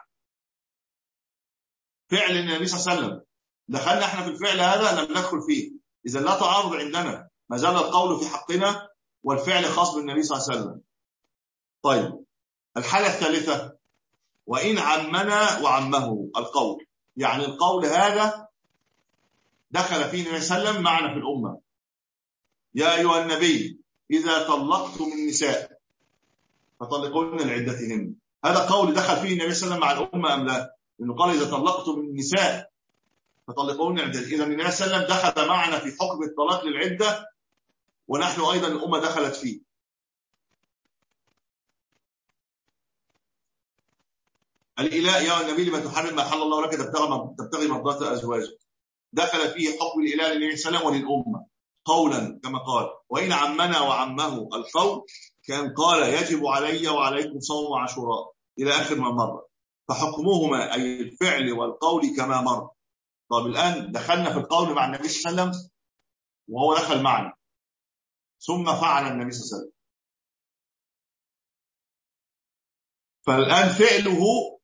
A: فعل النبي صلى الله عليه وسلم، دخلنا احنا في الفعل هذا لم ندخل فيه. اذا لا تعارض عندنا، ما زال القول في حقنا والفعل خاص بالنبي صلى الله عليه وسلم. طيب الحالة الثالثة، وإن عمنا وعمه القول، يعني القول هذا دخل فيه النبي صلى الله عليه وسلم معنا في الأمة. يا أيها النبي إذا طلقتم النساء فطلقوهن لعدتهن، هذا قول دخل فيه النبي صلى الله عليه وسلم مع الأمة أم لا؟ لأنه قال إذا طلقتم النساء فطلقوهن لعدتهن. إذا النبي صلى الله عليه وسلم دخل معنا في حكم الطلاق للعدة، ونحن أيضا الأمة دخلت فيه. الإله يا النبي لما تحرم ما حل الله لك تبتغي مرضات أزواجك، دخل فيه حكم الإله للنبي صلى الله عليه وسلم وللأمة قولا كما قال. وإن عمنا وعمه القول كان قال يجب علي وعليكم صوم عاشوراء إلى آخر ما مر، فحكمهما أي الفعل والقول كما مر. طب الآن دخلنا في القول مع النبي صلى الله عليه وسلم وهو دخل معنا، ثم فعل النبي صلى الله عليه وسلم، فالآن فعله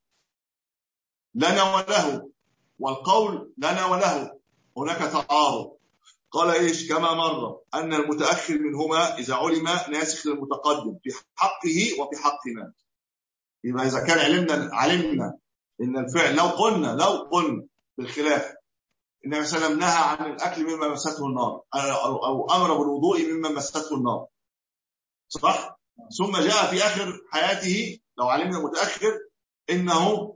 A: لنا وله والقول لنا وله، هناك تعارض. قال إيش؟ كما مر أن المتأخر منهما إذا علم ناسخ للمتقدم في حقه وفي حقنا. يبقى إذا كان علمنا علمنا إن الفعل، لو قلنا لو قلنا بالخلاف النبي صلى الله عليه وسلم نهى عن الأكل مما مسته النار أو, أو أمر بالوضوء مما مسته النار، صح؟ ثم جاء في آخر حياته لو علمنا متأخر إنه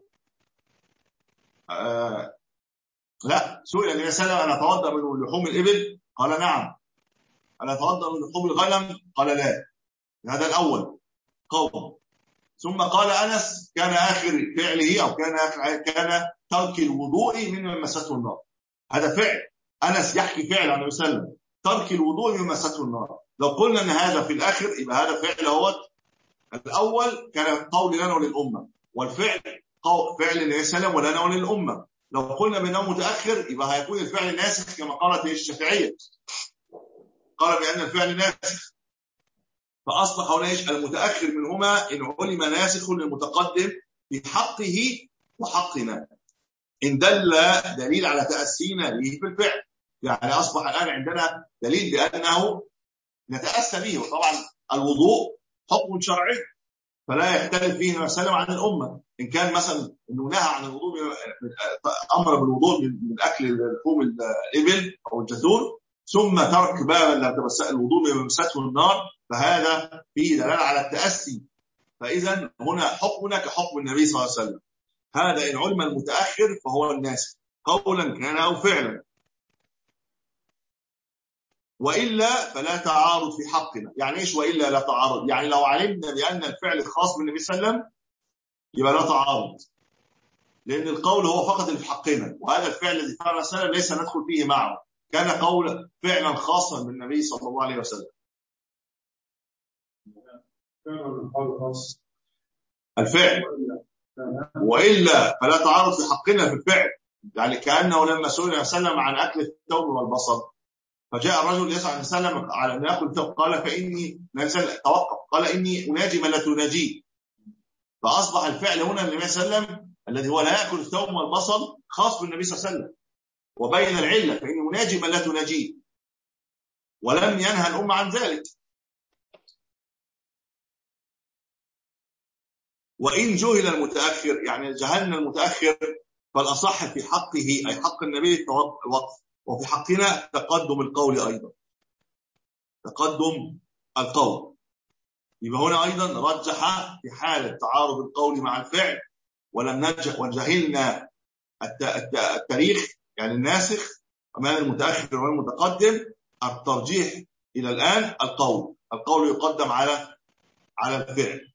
A: آه لا، سئل النبي صلى الله عليه وسلم أنا أتوضأ من لحوم الإبل؟ قال نعم. أنا أتوضأ من لحوم الغنم؟ قال لا. هذا الأول قول. ثم قال أنس كان آخر فعله أو كان آخر كان ترك الوضوء مما مسته النار، هذا فعل. أنس يحكي فعل عن النبي صلى الله عليه وسلم ترك الوضوء مما مسته النار. لو قلنا أن هذا في الآخر يبقى هذا فعل هو الأول كان قول لنا وللأمة، والفعل فعل النبي صلى الله عليه وسلم ولنا وللأمة. لو قلنا بأنه متأخر يبقى هيكون الفعل ناسخ كما قالت الشافعية، قال بأن الفعل ناسخ، فأصبح هنا إيش؟ المتأخر منهما إن علم ناسخ للمتقدم في حقه وحقنا، إن دل دليل على تأسينا به في الفعل. يعني أصبح الآن عندنا دليل بأنه نتأسى به. وطبعا الوضوء حكم شرعي فلا يختلف فيه النبي صلى الله عليه وسلم عن الأمة. إن كان مثلا إنه نهى عن الوضوء، أمر بالوضوء من أكل لحوم الإبل أو الجزور، ثم ترك بقى الوضوء من مسته النار، فهذا فيه دلالة على التأسي. فإذا هنا حكمنا كحكم النبي صلى الله عليه وسلم. هذا إن علم المتأخر فهو الناسخ قولا كان أو فعلا، وإلا فلا تعارض في حقنا. يعني إيش وإلا لا تعارض؟ يعني لو علمنا بأن الفعل الخاص بالنبي صلى الله عليه وسلم يبقى لا تعارض، لأن القول هو فقط اللي في حقنا، وهذا الفعل الذي فعله صلى الله عليه وسلم ليس ندخل فيه معه، كان قول فعلا خاصا بالنبي صلى الله عليه وسلم. الفعل وإلا فلا تعارض في حقنا في الفعل. يعني كأنه لما سئل النبي صلى الله عليه وسلم عن أكل الثوم والبصل، فجاء الرجل يسأل النبي صلى الله عليه وسلم على أن يأكل الثوم، قال فإني توقف، قال إني أناجي من لا تناجيه. فأصبح الفعل هنا النبي صلى الله عليه وسلم الذي هو لا يأكل الثوم والبصل خاص بالنبي صلى الله عليه وسلم، وبين العلة فإني أناجي من لا تناجيه، ولم ينهى الأمة عن ذلك. وإن جهل المتأخر، يعني جهلنا المتأخر، فالأصح في حقه أي حق النبي الوقف، وفي حقنا تقدم القول أيضا، تقدم القول. يبقى هنا أيضا رجح في حالة تعارض القول مع الفعل ولم نجح وجهلنا التاريخ، يعني الناسخ أمام المتأخر والمتقدم، الترجيح إلى الآن القول القول يقدم على على الفعل.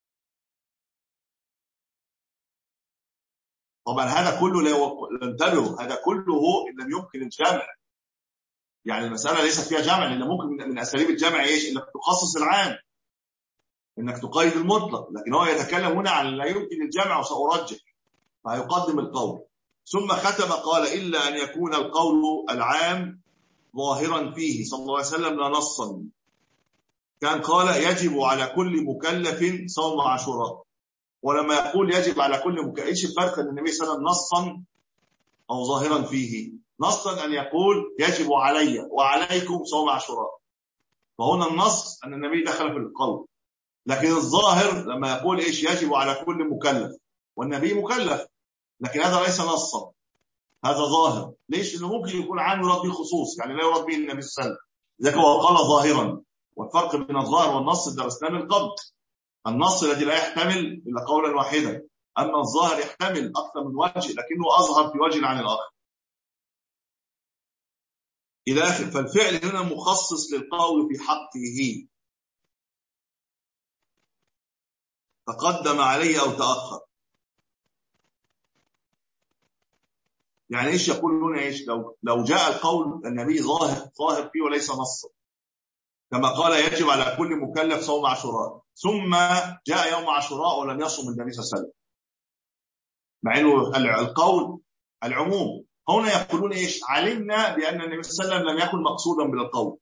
A: طبعا هذا كله لو انتبهوا هذا كله إن لم يمكن الجمع، يعني المسألة ليست فيها جمع، لأن ممكن من أساليب الجمع إيش؟ إنك تخصص العام، إنك تقيد المطلق، لكن هو يتكلم هنا عن لا يمكن الجمع وسأرجح، فيقدم القول. ثم ختم قال إلا أن يكون القول العام ظاهرا فيه صلى الله عليه وسلم لا نصا، كان قال يجب على كل مكلف صوم عاشوراء. ولما يقول يجب على كل مكلف، ايش الفرق ان النبي صلى الله عليه وسلم نصا او ظاهرا فيه؟ نصا ان يقول يجب علي وعليكم صوم عاشوراء، فهنا النص ان النبي دخل في القول. لكن الظاهر لما يقول ايش يجب على كل مكلف، والنبي مكلف، لكن هذا ليس نصا، هذا ظاهر. ليش؟ انه ممكن يكون عام يراد به خصوص، يعني لا يراد به النبي صلى الله عليه وسلم، ذاك هو قال ظاهرا. والفرق بين الظاهر والنص درسناه من قبل، النص الذي لا يحتمل الا قولا واحدا، اما الظاهر يحتمل اكثر من وجه لكنه اظهر في وجه عن الاخر الى اخر. فالفعل هنا مخصص للقول في حقه، تقدم عليه او تاخر. يعني ايش يقول هنا؟ ايش لو لو جاء القول النبي ظاهر ظاهر فيه وليس نصا، كما قال يجب على كل مكلف صوم عاشوراء، ثم جاء يوم عاشوراء ولم يصم النبي صلى الله عليه وسلم، مع انه القول العموم. هنا يقولون ايش؟ علمنا بان النبي صلى الله عليه وسلم لم يكن مقصودا بالقول،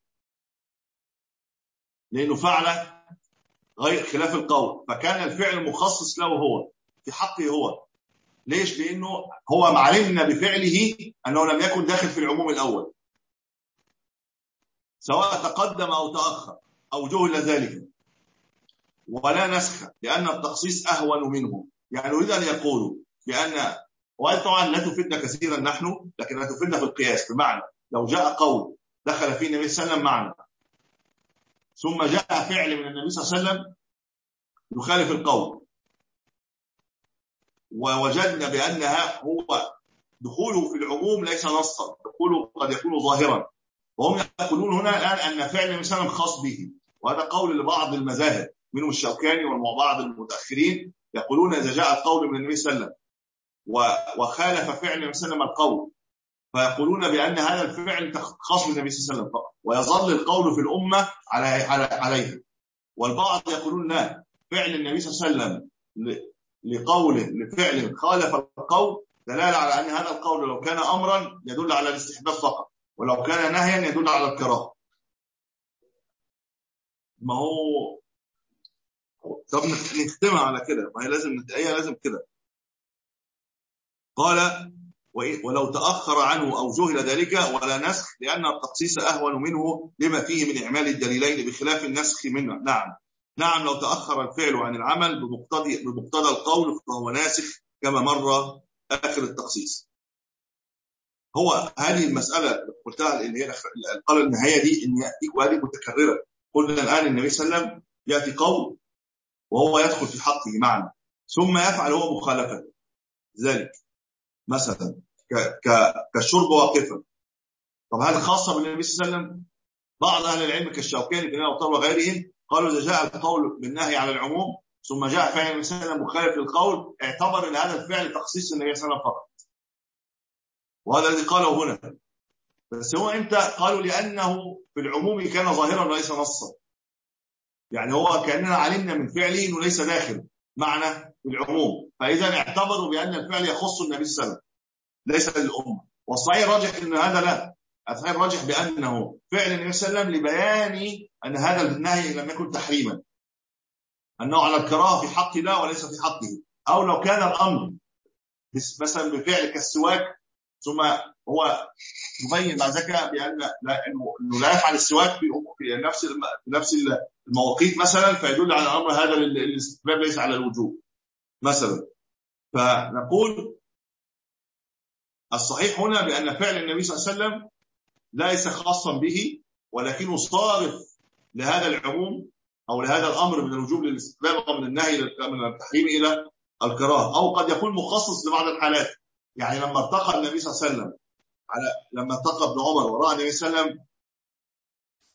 A: لانه فعل غير خلاف القول، فكان الفعل مخصص له هو في حقه هو. ليش؟ لانه هو علمنا بفعله انه لم يكن داخل في العموم الاول، سواء تقدم او تاخر او جهل ذلك، ولا نسخ لان التخصيص اهون منه. يعني يريد ان يقولوا بان، وهذه طبعا لا تفيدنا كثيرا نحن، لكنها تفيدنا في القياس. بمعنى لو جاء قول دخل فيه النبي صلى الله عليه وسلم معنا، ثم جاء فعل من النبي صلى الله عليه وسلم يخالف القول، ووجدنا بانها هو دخوله في العموم ليس نصا، دخوله قد يكون ظاهرا، وهم يقولون هنا الان ان فعل النبي صلى الله عليه وسلم خاص به. وهذا قول لبعض المذاهب منهم الشوكاني وبعض المتاخرين، يقولون اذا جاء القول من النبي صلى الله عليه وسلم وخالف فعل النبي صلى الله عليه وسلم القول، فيقولون بان هذا الفعل خاص بالنبي صلى الله عليه وسلم فقط، ويظل القول في الامه عليه. والبعض يقولون لا، فعل النبي صلى الله عليه وسلم لقول لفعل خالف القول دلاله على ان هذا القول لو كان امرا يدل على الاستحباب فقط، ولو كان نهيا يدل على الكراهه. ما هو طب نختمها على كده، ما هي لازم هي لازم كده. قال ولو تأخر عنه أو جهل ذلك ولا نسخ، لأن التخصيص أهون منه لما فيه من إعمال الدليلين بخلاف النسخ منه. نعم نعم لو تأخر الفعل عن العمل بمقتضى بمقتضى القول فهو ناسخ كما مر آخر التخصيص. هو هذه المسألة قلتها اللي هي قال النهاية دي إن يأتيك، وهذه متكررة. قلنا الآن النبي صلى الله عليه وسلم يأتي قول وهو يدخل في حقه معنى، ثم يفعل هو مخالفة ذلك، مثلا كالشرب واقفا. طب هل خاصة بالنبي صلى الله عليه وسلم؟ بعض أهل العلم كالشوكاني في نيل الأوطار وغيرهم قالوا إذا جاء القول بالنهي على العموم ثم جاء فعل النبي صلى الله عليه وسلم مخالف للقول، اعتبر أن هذا الفعل تخصيص النبي صلى الله عليه وسلم فقط، وهذا الذي قاله هنا. بس هو امتى قالوا؟ لأنه في العموم كان ظاهرا وليس نصا، يعني هو كأننا علمنا من فعله أنه ليس داخل معنى العموم، فإذا اعتبروا بأن الفعل يخص النبي صلى الله عليه وسلم ليس للأمة. والصحيح راجح أن هذا لا، الصحيح راجح بأنه فعل النبي صلى الله عليه وسلم لبيان أن هذا النهي لم يكن تحريما، أنه على الكراهة في حق الله وليس في حقه. أو لو كان الأمر مثلا بفعل كالسواك، ثم هو يبين بعد ذلك بأن لا إنه لا يفعل السواك في نفس في نفس المواقيت مثلا، فيدل على الأمر هذا الاستحباب ليس على الوجوب مثلا. فنقول الصحيح هنا بأن فعل النبي صلى الله عليه وسلم ليس خاصا به، ولكنه صارف لهذا العموم أو لهذا الأمر من الوجوب للاستحباب ومن النهي من التحريم إلى الكراهة، أو قد يكون مخصص لبعض الحالات. يعني لما ارتقى النبي صلى الله عليه وسلم على لما ارتقى ابن عمر ورأى النبي صلى الله عليه وسلم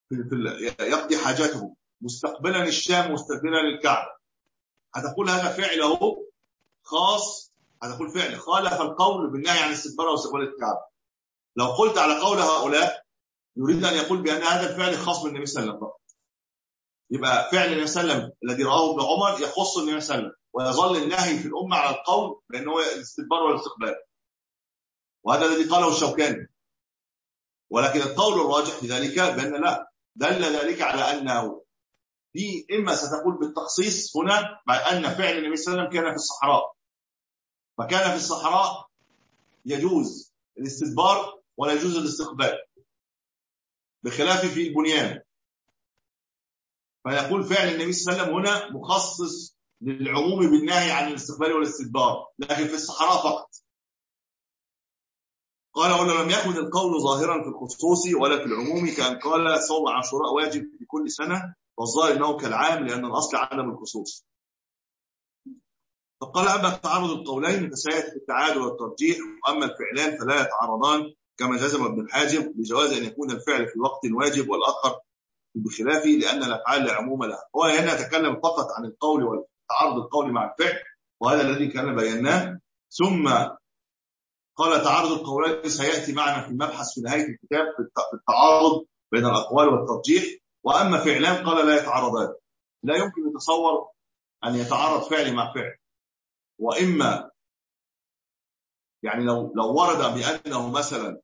A: في في يقضي حاجته مستقبلا الشام مستقبلا الكعبة، هتقول هذا فعل اهو خاص، هتقول فعل خالف القول بالنهي عن استدبار واستقبال الكعبة. لو قلت على قول هؤلاء يريد أن يقول بأن هذا الفعل خاص بالنبي صلى الله عليه وسلم، يبقى فعل النبي صلى الله عليه وسلم الذي رآه ابن عمر يخص النبي صلى الله عليه وسلم، ويظل النهي في الأمة على القول بأنه الاستدبار والاستقبال، وهذا الذي قاله الشوكاني. ولكن القول الراجح في ذلك بأن لا، دل ذلك على أنه في إما ستقول بالتخصيص هنا مع أن فعل النبي صلى الله عليه وسلم كان في الصحراء، فكان في الصحراء يجوز الاستدبار ولا يجوز الاستقبال، بخلاف في البنيان، فيقول فعل النبي صلى الله عليه وسلم هنا مخصص للعموم بالنهي عن الاستقبال والاستدبار، لكن في الصحراء فقط. قال ولا لم يكن القول ظاهرا في الخصوص ولا في العموم، كأن قال صوم عاشوراء واجب في كل سنة، والظاهر انه كالعام لأن الأصل عدم الخصوص. فقال أما تعارض القولين فسيأتي في التعادل والترجيح، وأما الفعلان فلا يتعارضان كما جزم ابن الحاجب بجواز أن يكون الفعل في وقت واجب والآخر بخلافه لأن الأفعال لا عموم لها. هو هنا يتكلم فقط عن القول والتعارض القول مع الفعل، وهذا الذي كان بيناه. ثم قال تعارض القولين سيأتي معنا في مبحث في نهاية الكتاب في التعارض بين الأقوال والترجيح. وأما فعلان قال لا يتعارضان، لا يمكن يتصور أن يتعارض فعل مع فعل، وإما يعني لو لو ورد بأنه مثلا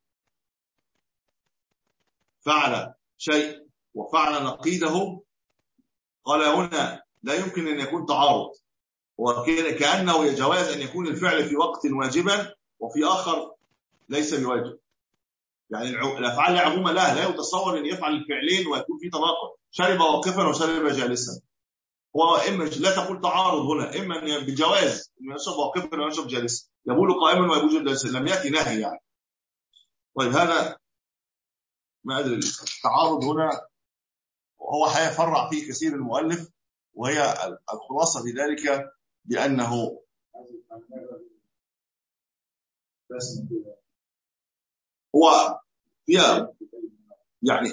A: فعل شيء وفعل نقيضه، قال هنا لا يمكن أن يكون تعارض، وكأنه جواز أن يكون الفعل في وقت واجبا وفي آخر ليس بواجب. يعني الأفعال العمومة لا لا يتصور أن يفعل الفعلين ويكون في تناقض، شرب واقفا وشرب جالسا. هو إما لا تقول تعارض هنا، إما أن بجواز أن يشرب واقفا ويشرب جالسا، يبول قائما ويبول جالسا، لم يأتي نهي يعني. طيب هذا ما أدري التعارض هنا وهو هيفرع فيه كثير المؤلف، وهي الخلاصة في ذلك بأنه هو فيها يعني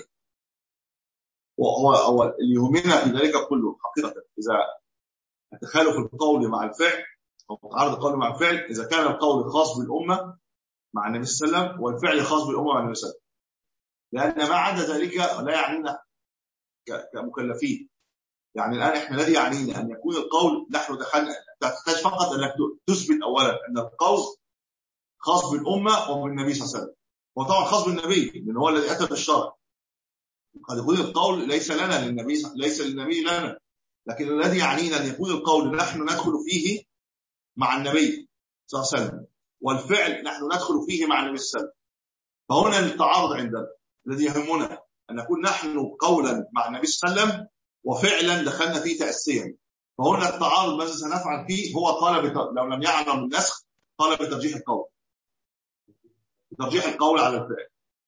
A: هو هو اللي يهمنا في ذلك كله حقيقة إذا تخالف القول مع الفعل أو تعارض القول مع الفعل، إذا كان القول خاص بالأمة مع النبي صلى الله عليه وسلم والفعل خاص بالأمة مع النبي صلى الله عليه وسلم، لأن ما عدا ذلك لا يعنينا كمكلفين. يعني الآن إحنا الذي يعنينا أن يكون القول نحن دخلنا، تحتاج فقط أنك تثبت أولا أن القول خاص بالأمة وبالنبي صلى الله عليه وسلم، وطبعا خاص بالنبي لأن هو الذي أتى بالشرع. قد يكون القول ليس لنا للنبي، ليس للنبي لنا، لكن الذي يعنينا أن يكون القول نحن ندخل فيه مع النبي صلى الله عليه وسلم، والفعل نحن ندخل فيه مع النبي صلى الله عليه وسلم. فهنا التعارض عندنا الذي يهمنا أن نكون نحن قولا مع النبي صلى الله عليه وسلم وفعلا دخلنا فيه تأسيا. فهنا التعارض ماذا سنفعل فيه؟ هو طالب لو لم يعلم النسخ طالب ترجيح القول، ترجيح القول على الفعل.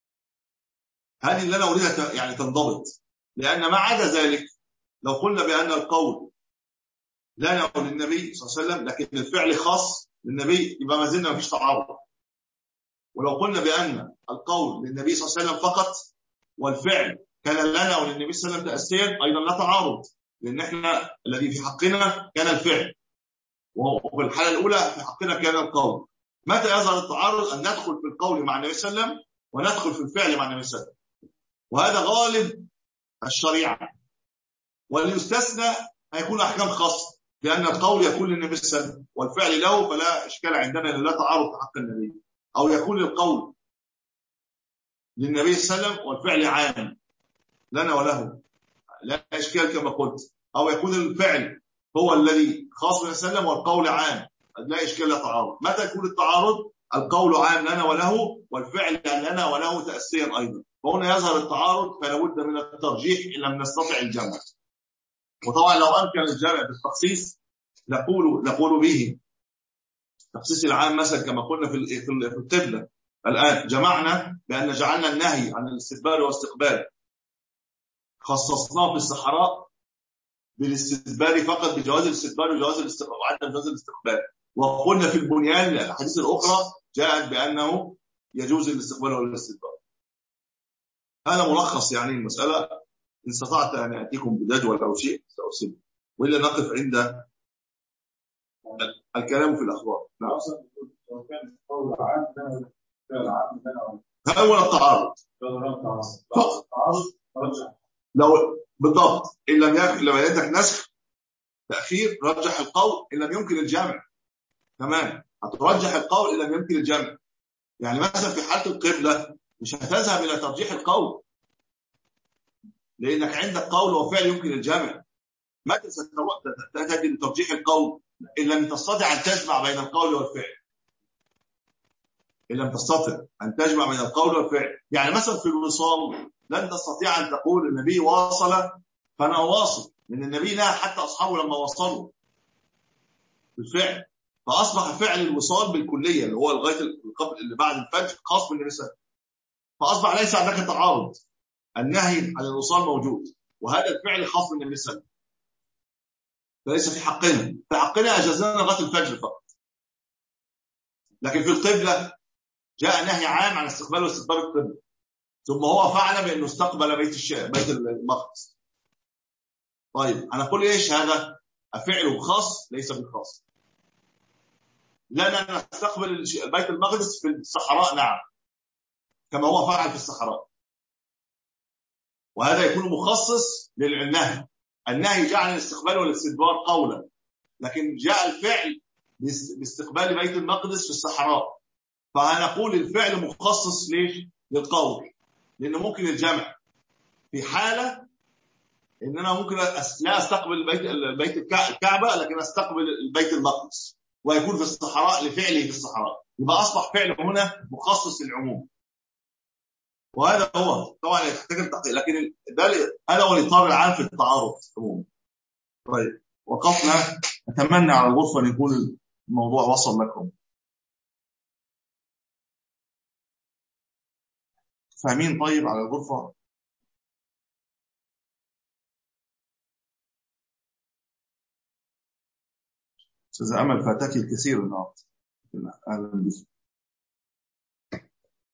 A: هذه اللي أنا أريدها يعني تنضبط، لأن ما عدا ذلك لو قلنا بأن القول لا يقول للنبي صلى الله عليه وسلم لكن الفعل خاص للنبي يبقى ما زلنا ما فيش تعارض. ولو قلنا بأن القول للنبي صلى الله عليه وسلم فقط والفعل كان لنا وللنبي صلى الله عليه وسلم تأسيا أيضا لا تعارض، لأن احنا الذي في حقنا كان الفعل وفي الحالة الأولى في حقنا كان القول. متى يظهر التعارض؟ أن ندخل في القول مع النبي صلى الله عليه وسلم وندخل في الفعل مع النبي صلى الله عليه وسلم، وهذا غالب الشريعة. واللي يستثنى هيكون أحكام خاصة، لأن القول يكون للنبي صلى الله عليه وسلم والفعل له، فلا إشكال عندنا لا تعارض في حق النبي. أو يكون القول للنبي صلى الله عليه وسلم والفعل عام لنا وله، لا إشكال كما قلت. أو يكون الفعل هو الذي خاص بالنبي صلى الله عليه وسلم والقول عام، لا إشكال لا تعارض. متى يكون التعارض؟ القول عام لنا وله والفعل لنا وله تأسيا أيضا. فهنا يظهر التعارض، فلا بد من الترجيح إن لم نستطع الجمع. وطبعا لو أمكن الجمع بالتخصيص نقول نقول به تخصيص العام، مثلا كما قلنا في في القبلة. الآن جمعنا بأن جعلنا النهي عن الاستدبار والاستقبال خصصناه في الصحراء بالاستدبار فقط، بجواز الاستدبار وجواز الاستقبال وعدم جواز الاستقبال. وقلنا في البنيان الأحاديث الأخرى جاءت بأنه يجوز الاستقبال والاستدبار. هذا ملخص يعني المسألة، إن استطعت أن أتيكم بجدول أو شيء سأرسله، وإلا نقف عند الكلام في الأخبار. نعم.
B: لو كان قول عام ده فعل عام ده
A: هذا هو التعارض فقط. لو بالضبط إن لم يكن لم يدرك نسخ تأخير رجح القول إن لم يمكن الجمع. تمام، هترجح القول إن لم يمكن الجمع. يعني مثلا في حالة القبلة مش هتذهب إلى ترجيح القول، لأنك عندك قول وفعل يمكن الجمع. متى ستذهب إلى ترجيح القول؟ إن لم تستطع أن تجمع بين القول والفعل. إن لم تستطع أن تجمع بين القول والفعل، يعني مثلا في الوصال لن تستطيع أن تقول النبي واصل فأنا واصل، لأن النبي نهى حتى أصحابه لما وصلوا بالفعل، فأصبح فعل الوصال بالكلية اللي هو لغاية اللي بعد الفجر خاص بالنبي صلى الله عليه وسلم، فأصبح ليس عندك تعارض. النهي عن الوصال موجود، وهذا الفعل خاص بالنبي صلى الله عليه وسلم، فليس في حقنا. في حقنا أجازنا لغاية الفجر فقط. لكن في القبلة جاء نهي عام عن استقبال واستقبال القبلة، ثم هو فعل بأنه استقبل بيت الشام بيت المقدس. طيب أنا أقول إيش هذا؟ فعله خاص ليس بالخاص. لنا نستقبل بيت المقدس في الصحراء، نعم، كما هو فعل في الصحراء، وهذا يكون مخصص للنهي. النهي جعل الاستقبال والاستدبار قولا، لكن جاء الفعل باستقبال بيت المقدس في الصحراء، فهنقول الفعل مخصص ليش؟ للقول، لأنه ممكن الجمع في حالة إن أنا ممكن لا أستقبل البيت البيت الكعبة، لكن أستقبل البيت المقدس ويكون في الصحراء لفعله في الصحراء، يبقى أصبح فعله هنا مخصص للعموم. وهذا هو طبعا يحتاج التحقيق، لكن ده هذا هو الإطار العام في التعارض عموما. طيب وقفنا، أتمنى على الغرفة أن يكون الموضوع وصل لكم. فاهمين طيب على الغرفة؟ أستاذ أمل فاتك الكثير النهارده. أهلا بك.